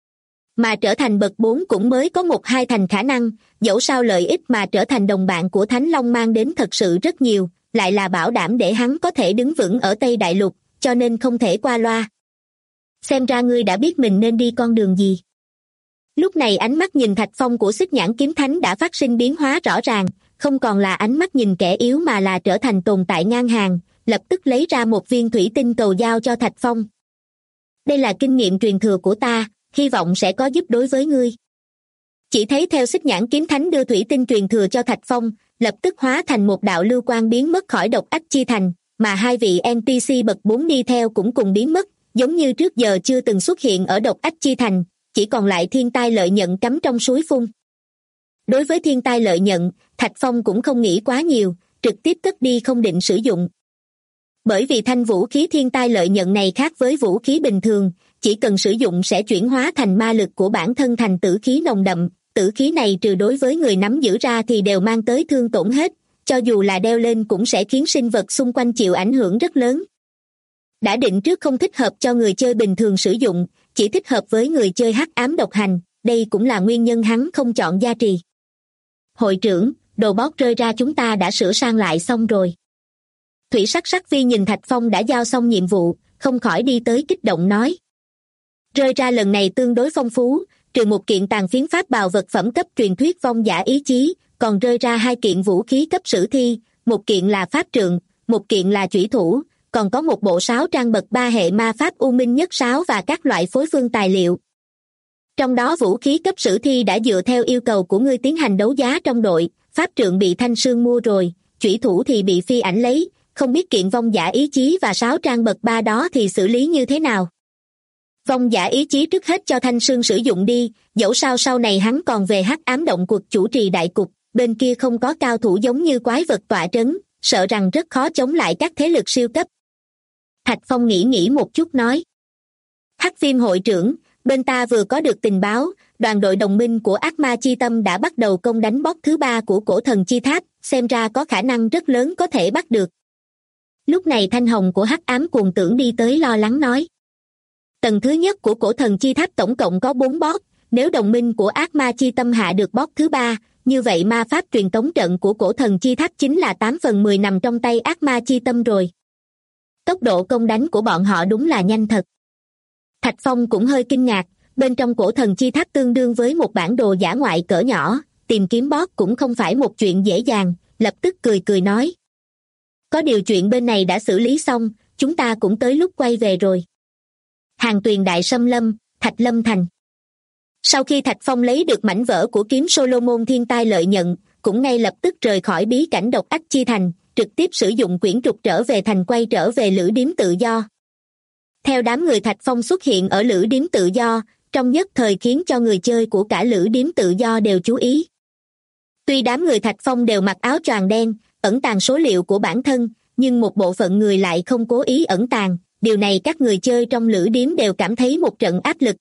Mà trở thành bậc 4 cũng mới có 1-2 thành khả năng, dẫu sao lợi ích mà trở thành đồng bạn của Thánh Long mang đến thật sự rất nhiều, lại là bảo đảm để hắn có thể đứng vững ở Tây Đại Lục, cho nên không thể qua loa. Xem ra ngươi đã biết mình nên đi con đường gì. Lúc này ánh mắt nhìn Thạch Phong của Xích Nhãn Kiếm Thánh đã phát sinh biến hóa rõ ràng, không còn là ánh mắt nhìn kẻ yếu mà là trở thành tồn tại ngang hàng, lập tức lấy ra một viên thủy tinh cầu giao cho Thạch Phong. Đây là kinh nghiệm truyền thừa của ta, hy vọng sẽ có giúp đối với ngươi. Chỉ thấy theo Xích Nhãn Kiếm Thánh đưa thủy tinh truyền thừa cho Thạch Phong, lập tức hóa thành một đạo lưu quang biến mất khỏi Độc Ách Chi Thành, mà hai vị NPC bậc 4 đi theo cũng cùng biến mất, giống như trước giờ chưa từng xuất hiện ở Độc Ách Chi Thành, chỉ còn lại thiên tai lợi nhận cắm trong suối phun. Đối với thiên tai lợi nhận, Thạch Phong cũng không nghĩ quá nhiều, trực tiếp cất đi không định sử dụng. Bởi vì thanh vũ khí thiên tai lợi nhận này khác với vũ khí bình thường, chỉ cần sử dụng sẽ chuyển hóa thành ma lực của bản thân thành tử khí nồng đậm, tử khí này trừ đối với người nắm giữ ra thì đều mang tới thương tổn hết, cho dù là đeo lên cũng sẽ khiến sinh vật xung quanh chịu ảnh hưởng rất lớn. Đã định trước không thích hợp cho người chơi bình thường sử dụng, chỉ thích hợp với người chơi hắc ám độc hành, đây cũng là nguyên nhân hắn không chọn gia trì. Hội trưởng, đồ bót rơi ra chúng ta đã sửa sang lại xong rồi. Thủy Sắc Sắc Vi nhìn Thạch Phong đã giao xong nhiệm vụ, không khỏi đi tới kích động nói. Rơi ra lần này tương đối phong phú, trừ một kiện tàn phiến pháp bào vật phẩm cấp truyền thuyết vong giả ý chí, còn rơi ra 2 kiện vũ khí cấp sử thi, một kiện là pháp trượng, một kiện là chủy thủ, còn có một bộ sáo trang bậc 3 hệ ma pháp U Minh Nhất Sáo và các loại phối phương tài liệu. Trong đó vũ khí cấp sử thi đã dựa theo yêu cầu của ngươi tiến hành đấu giá trong đội, pháp trượng bị Thanh Sương mua rồi, chủy thủ thì bị Phi Ảnh lấy, không biết kiện vong giả ý chí và sáo trang bậc 3 đó thì xử lý như thế nào. Vong giả ý chí trước hết cho Thanh Sương sử dụng đi, dẫu sao sau này hắn còn về hắc ám động cuộc chủ trì đại cục, bên kia không có cao thủ giống như quái vật tọa trấn, sợ rằng rất khó chống lại các thế lực siêu cấp. Thạch Phong nghĩ một chút nói. Hắc Viêm hội trưởng, bên ta vừa có được tình báo, đoàn đội đồng minh của Ác Ma Chi Tâm đã bắt đầu công đánh boss thứ 3 của Cổ Thần Chi Tháp, xem ra có khả năng rất lớn có thể bắt được. Lúc này Thanh Hồng của Hắc Ám Cuồng Tưởng đi tới lo lắng nói. Tầng thứ nhất của Cổ Thần Chi Tháp tổng cộng có 4 boss, nếu đồng minh của Ác Ma Chi Tâm hạ được boss thứ 3, như vậy ma pháp truyền tống trận của Cổ Thần Chi Tháp chính là 8/10 nằm trong tay Ác Ma Chi Tâm rồi. Tốc độ công đánh của bọn họ đúng là nhanh thật. Thạch Phong cũng hơi kinh ngạc, bên trong Cổ Thần Chi Tháp tương đương với một bản đồ dã ngoại cỡ nhỏ, tìm kiếm boss cũng không phải một chuyện dễ dàng, lập tức cười nói. Có điều chuyện bên này đã xử lý xong, chúng ta cũng tới lúc quay về rồi. Hàng Tuyền Đại Sâm Lâm, Thạch Lâm Thành. Sau khi Thạch Phong lấy được mảnh vỡ của kiếm Solomon thiên tai lợi nhận, cũng ngay lập tức rời khỏi bí cảnh Độc Ách Chi Thành, trực tiếp sử dụng quyển trục trở về thành quay trở về lữ điếm tự do. Theo đám người Thạch Phong xuất hiện ở lữ điếm tự do, trong nhất thời khiến cho người chơi của cả lữ điếm tự do đều chú ý. Tuy đám người Thạch Phong đều mặc áo choàng đen, ẩn tàng số liệu của bản thân, nhưng một bộ phận người lại không cố ý ẩn tàng, điều này các người chơi trong lữ điếm đều cảm thấy một trận áp lực.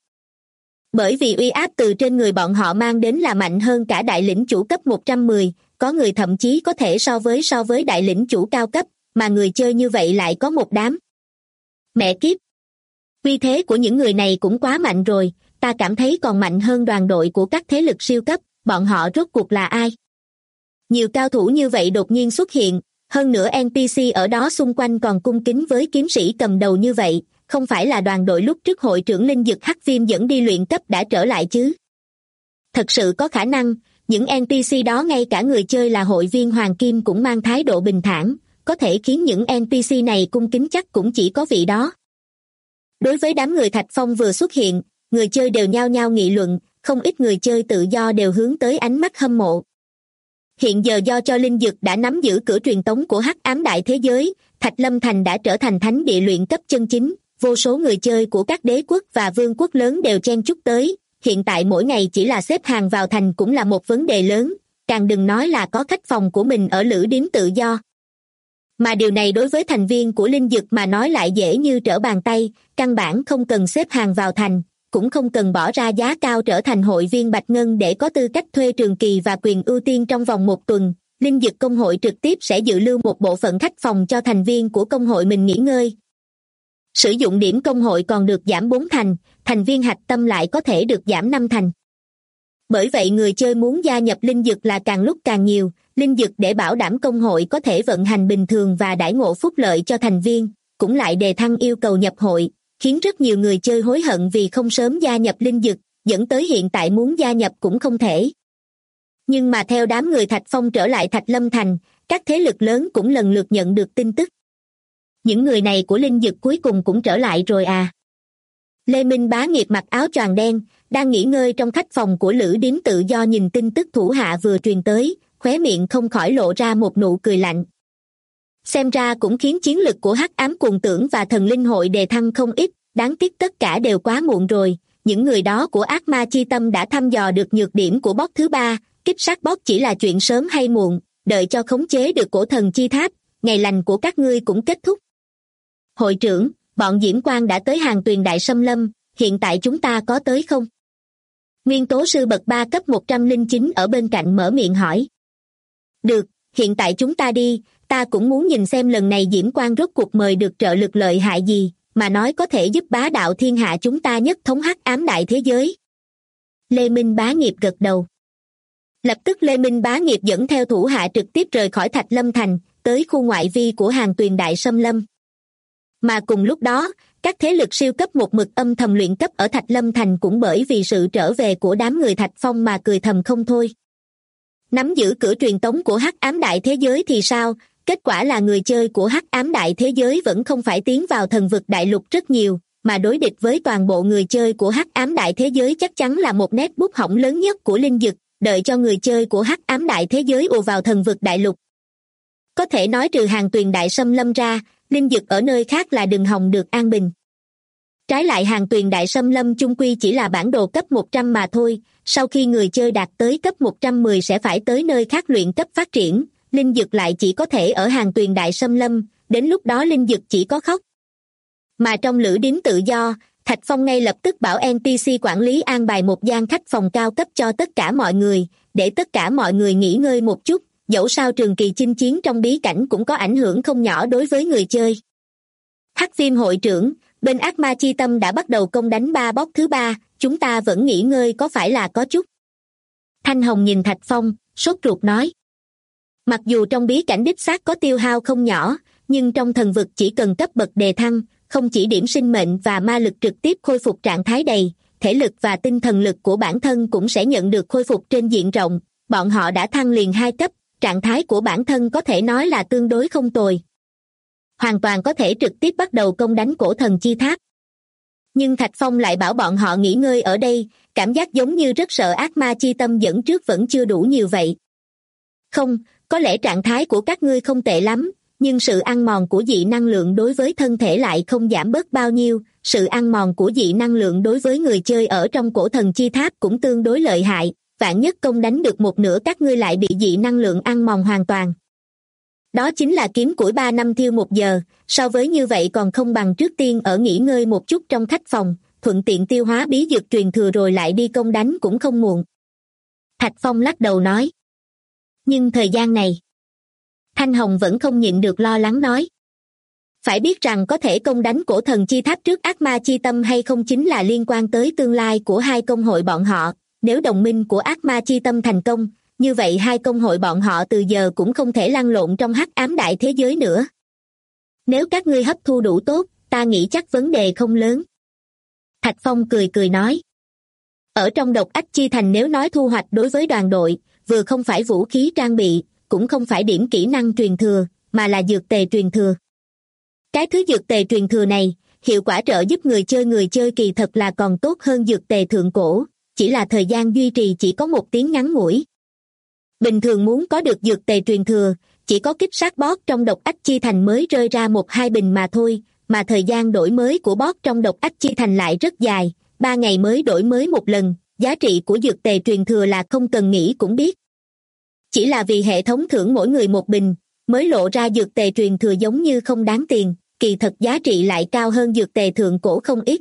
Bởi vì uy áp từ trên người bọn họ mang đến là mạnh hơn cả đại lĩnh chủ cấp 110, có người thậm chí có thể so với đại lĩnh chủ cao cấp, mà người chơi như vậy lại có một đám. Mẹ kiếp! Uy thế của những người này cũng quá mạnh rồi, ta cảm thấy còn mạnh hơn đoàn đội của các thế lực siêu cấp, bọn họ rốt cuộc là ai? Nhiều cao thủ như vậy đột nhiên xuất hiện, hơn nữa NPC ở đó xung quanh còn cung kính với kiếm sĩ cầm đầu như vậy, không phải là đoàn đội lúc trước hội trưởng linh dực Hắc Viêm dẫn đi luyện cấp đã trở lại chứ? Thật sự có khả năng, những NPC đó ngay cả người chơi là hội viên Hoàng Kim cũng mang thái độ bình thản, có thể khiến những NPC này cung kính chắc cũng chỉ có vị đó. Đối với đám người Thạch Phong vừa xuất hiện, người chơi đều nhao nhao nghị luận, không ít người chơi tự do đều hướng tới ánh mắt hâm mộ. Hiện giờ do cho linh dực đã nắm giữ cửa truyền tống của Hắc Ám Đại Thế Giới, Thạch Lâm Thành đã trở thành thánh địa luyện cấp chân chính, vô số người chơi của các đế quốc và vương quốc lớn đều chen chúc tới, hiện tại mỗi ngày chỉ là xếp hàng vào thành cũng là một vấn đề lớn, càng đừng nói là có khách phòng của mình ở lữ điếm tự do. Mà điều này đối với thành viên của linh dực mà nói lại dễ như trở bàn tay, căn bản không cần xếp hàng vào thành, cũng không cần bỏ ra giá cao trở thành hội viên Bạch Ngân để có tư cách thuê trường kỳ và quyền ưu tiên trong vòng 1 tuần. Linh dực công hội trực tiếp sẽ dự lưu một bộ phận khách phòng cho thành viên của công hội mình nghỉ ngơi. Sử dụng điểm công hội còn được giảm 4 thành, thành viên hạch tâm lại có thể được giảm 5 thành. Bởi vậy người chơi muốn gia nhập linh dực là càng lúc càng nhiều, linh dực để bảo đảm công hội có thể vận hành bình thường và đãi ngộ phúc lợi cho thành viên, cũng lại đề thăng yêu cầu nhập hội, khiến rất nhiều người chơi hối hận vì không sớm gia nhập linh dực, dẫn tới hiện tại muốn gia nhập cũng không thể. Nhưng mà theo đám người Thạch Phong trở lại Thạch Lâm Thành, các thế lực lớn cũng lần lượt nhận được tin tức. Những người này của linh dực cuối cùng cũng trở lại rồi à? Lê Minh Bá Nghiệp mặc áo choàng đen, đang nghỉ ngơi trong khách phòng của lữ điếm tự do nhìn tin tức thủ hạ vừa truyền tới, khóe miệng không khỏi lộ ra một nụ cười lạnh. Xem ra cũng khiến chiến lực của Hắc Ám Cuồng Tưởng và Thần Linh Hội đề thăng không ít, đáng tiếc tất cả đều quá muộn rồi, những người đó của Ác Ma Chi Tâm đã thăm dò được nhược điểm của boss thứ 3, kích sát boss chỉ là chuyện sớm hay muộn, đợi cho khống chế được cổ thần chi tháp, ngày lành của các ngươi cũng kết thúc. Hội trưởng, bọn Diễm Quang đã tới Hàng Tuyền Đại Xâm Lâm, hiện tại chúng ta có tới không? Nguyên tố sư bậc 3 cấp 109 ở bên cạnh mở miệng hỏi. Được, hiện tại chúng ta đi, ta cũng muốn nhìn xem lần này Diễm Quang rốt cuộc mời được trợ lực lợi hại gì, mà nói có thể giúp bá đạo thiên hạ chúng ta nhất thống Hắc Ám Đại Thế Giới. Lê Minh Bá Nghiệp gật đầu. Lập tức Lê Minh Bá Nghiệp dẫn theo thủ hạ trực tiếp rời khỏi Thạch Lâm Thành, tới khu ngoại vi của Hàng Tuyền Đại Xâm Lâm. Mà cùng lúc đó, các thế lực siêu cấp một mực âm thầm luyện cấp ở Thạch Lâm Thành cũng bởi vì sự trở về của đám người Thạch Phong mà cười thầm không thôi. Nắm giữ cửa truyền tống của Hắc Ám Đại Thế Giới thì sao? Kết quả là người chơi của Hắc Ám Đại Thế Giới vẫn không phải tiến vào thần vực đại lục rất nhiều, mà đối địch với toàn bộ người chơi của Hắc Ám Đại Thế Giới chắc chắn là một nét bút hỏng lớn nhất của linh dực, đợi cho người chơi của Hắc Ám Đại Thế Giới ùa vào thần vực đại lục. Có thể nói trừ Hàng Tuyền Đại Xâm Lâm ra, linh dực ở nơi khác là đừng hòng được an bình. Trái lại Hàng Tuyền Đại Xâm Lâm chung quy chỉ là bản đồ cấp 100 mà thôi, sau khi người chơi đạt tới cấp 110 sẽ phải tới nơi khác luyện cấp phát triển, linh dực lại chỉ có thể ở Hàng Tuyền Đại Xâm Lâm, đến lúc đó linh dực chỉ có khóc. Mà trong lữ điếm tự do, Thạch Phong ngay lập tức bảo NPC quản lý an bài một gian khách phòng cao cấp cho tất cả mọi người, để tất cả mọi người nghỉ ngơi một chút, dẫu sao trường kỳ chinh chiến trong bí cảnh cũng có ảnh hưởng không nhỏ đối với người chơi. Hắc Viêm hội trưởng, bên Ác Ma Chi Tâm đã bắt đầu công đánh boss thứ 3, chúng ta vẫn nghỉ ngơi có phải là có chút? Thanh Hồng nhìn Thạch Phong, sốt ruột nói. Mặc dù trong bí cảnh đích xác có tiêu hao không nhỏ, nhưng trong thần vực chỉ cần cấp bậc đề thăng, không chỉ điểm sinh mệnh và ma lực trực tiếp khôi phục trạng thái đầy, thể lực và tinh thần lực của bản thân cũng sẽ nhận được khôi phục trên diện rộng, bọn họ đã thăng liền 2 cấp, trạng thái của bản thân có thể nói là tương đối không tồi. Hoàn toàn có thể trực tiếp bắt đầu công đánh cổ thần chi tháp. Nhưng Thạch Phong lại bảo bọn họ nghỉ ngơi ở đây, cảm giác giống như rất sợ Ác Ma Chi Tâm dẫn trước vẫn chưa đủ nhiều vậy. Không, có lẽ trạng thái của các ngươi không tệ lắm, nhưng sự ăn mòn của dị năng lượng đối với thân thể lại không giảm bớt bao nhiêu, sự ăn mòn của dị năng lượng đối với người chơi ở trong cổ thần chi tháp cũng tương đối lợi hại, vạn nhất công đánh được một nửa các ngươi lại bị dị năng lượng ăn mòn hoàn toàn. Đó chính là kiếm củi 3 năm thiêu 1 giờ, so với như vậy còn không bằng trước tiên ở nghỉ ngơi một chút trong khách phòng, thuận tiện tiêu hóa bí dược truyền thừa rồi lại đi công đánh cũng không muộn. Thạch Phong lắc đầu nói. Nhưng thời gian này, Thanh Hồng vẫn không nhịn được lo lắng nói. Phải biết rằng có thể công đánh cổ thần chi tháp trước Ác Ma Chi Tâm hay không chính là liên quan tới tương lai của hai công hội bọn họ, nếu đồng minh của Ác Ma Chi Tâm thành công, như vậy hai công hội bọn họ từ giờ cũng không thể lăn lộn trong hắc ám đại thế giới nữa. Nếu các ngươi hấp thu đủ tốt, ta nghĩ chắc vấn đề không lớn. Thạch Phong cười cười nói. Ở trong độc ách chi thành nếu nói thu hoạch đối với đoàn đội, vừa không phải vũ khí trang bị, cũng không phải điểm kỹ năng truyền thừa, mà là dược tề truyền thừa. Cái thứ dược tề truyền thừa này, hiệu quả trợ giúp người chơi kỳ thật là còn tốt hơn dược tề thượng cổ, chỉ là thời gian duy trì chỉ có 1 tiếng ngắn ngủi. Bình thường muốn có được dược tề truyền thừa, chỉ có kích sát boss trong độc ách chi thành mới rơi ra 1-2 bình mà thôi, mà thời gian đổi mới của boss trong độc ách chi thành lại rất dài, 3 ngày mới đổi mới 1 lần, giá trị của dược tề truyền thừa là không cần nghĩ cũng biết. Chỉ là vì hệ thống thưởng mỗi người 1 bình, mới lộ ra dược tề truyền thừa giống như không đáng tiền, kỳ thật giá trị lại cao hơn dược tề thượng cổ không ít.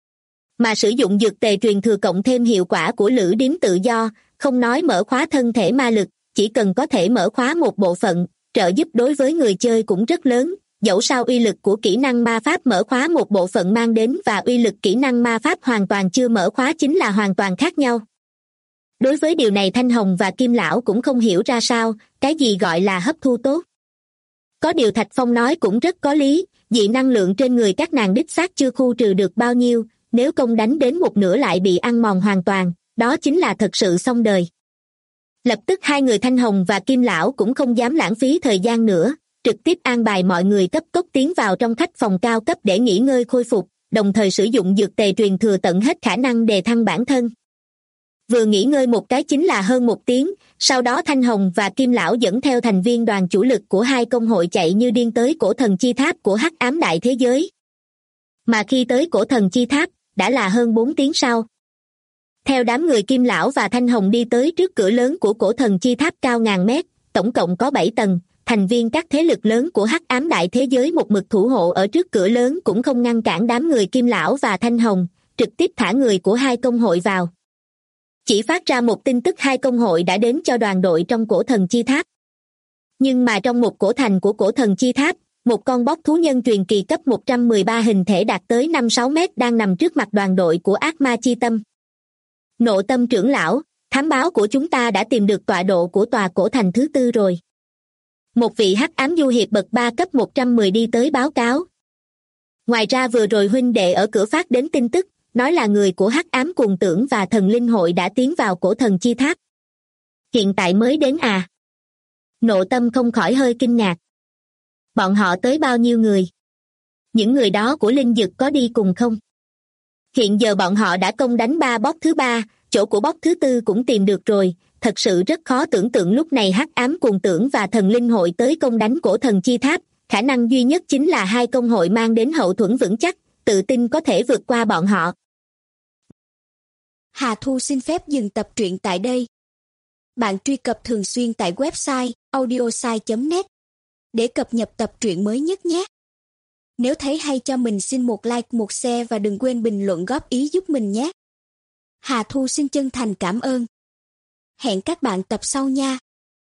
Mà sử dụng dược tề truyền thừa cộng thêm hiệu quả của lữ điếm tự do, không nói mở khóa thân thể ma lực, chỉ cần có thể mở khóa một bộ phận, trợ giúp đối với người chơi cũng rất lớn, dẫu sao uy lực của kỹ năng ma pháp mở khóa một bộ phận mang đến và uy lực kỹ năng ma pháp hoàn toàn chưa mở khóa chính là hoàn toàn khác nhau. Đối với điều này Thanh Hồng và Kim Lão cũng không hiểu ra sao, cái gì gọi là hấp thu tốt. Có điều Thạch Phong nói cũng rất có lý, dị năng lượng trên người các nàng đích xác chưa khu trừ được bao nhiêu, nếu công đánh đến 1/2 lại bị ăn mòn hoàn toàn, đó chính là thật sự xong đời. Lập tức hai người Thanh Hồng và Kim Lão cũng không dám lãng phí thời gian nữa, trực tiếp an bài mọi người cấp tốc tiến vào trong khách phòng cao cấp để nghỉ ngơi khôi phục, đồng thời sử dụng dược tề truyền thừa tận hết khả năng đề thăng bản thân. Vừa nghỉ ngơi một cái chính là hơn 1 tiếng, sau đó Thanh Hồng và Kim Lão dẫn theo thành viên đoàn chủ lực của hai công hội chạy như điên tới cổ thần chi tháp của hắc ám đại thế giới. Mà khi tới cổ thần chi tháp, đã là hơn 4 tiếng sau. Theo đám người Kim Lão và Thanh Hồng đi tới trước cửa lớn của cổ thần chi tháp cao ngàn mét, tổng cộng có 7 tầng, thành viên các thế lực lớn của hắc ám đại thế giới một mực thủ hộ ở trước cửa lớn cũng không ngăn cản đám người Kim Lão và Thanh Hồng, trực tiếp thả người của hai công hội vào. Chỉ phát ra một tin tức hai công hội đã đến cho đoàn đội trong cổ thần chi tháp. Nhưng mà trong một cổ thành của cổ thần chi tháp, một con bóc thú nhân truyền kỳ cấp 113 hình thể đạt tới 5-6 mét đang nằm trước mặt đoàn đội của ác ma chi tâm. Nộ tâm trưởng lão, thám báo của chúng ta đã tìm được tọa độ của tòa cổ thành thứ 4 rồi. Một vị hắc ám du hiệp bậc 3 cấp 110 đi tới báo cáo. Ngoài ra vừa rồi huynh đệ ở cửa phát đến tin tức, nói là người của hắc ám cuồng tưởng và thần linh hội đã tiến vào cổ thần chi tháp. Hiện tại mới đến à? Nộ tâm không khỏi hơi kinh ngạc. Bọn họ tới bao nhiêu người? Những người đó của linh dực có đi cùng không? Hiện giờ bọn họ đã công đánh 3 boss thứ 3, chỗ của boss thứ 4 cũng tìm được rồi, thật sự rất khó tưởng tượng lúc này hắc ám cuồng tưởng và thần linh hội tới công đánh cổ thần chi tháp, khả năng duy nhất chính là hai công hội mang đến hậu thuẫn vững chắc, tự tin có thể vượt qua bọn họ. Hà Thu xin phép dừng tập truyện tại đây. Bạn truy cập thường xuyên tại website audiosai.net để cập nhật tập truyện mới nhất nhé. Nếu thấy hay cho mình xin một like, một share và đừng quên bình luận góp ý giúp mình nhé. Hà Thu xin chân thành cảm ơn. Hẹn các bạn tập sau nha.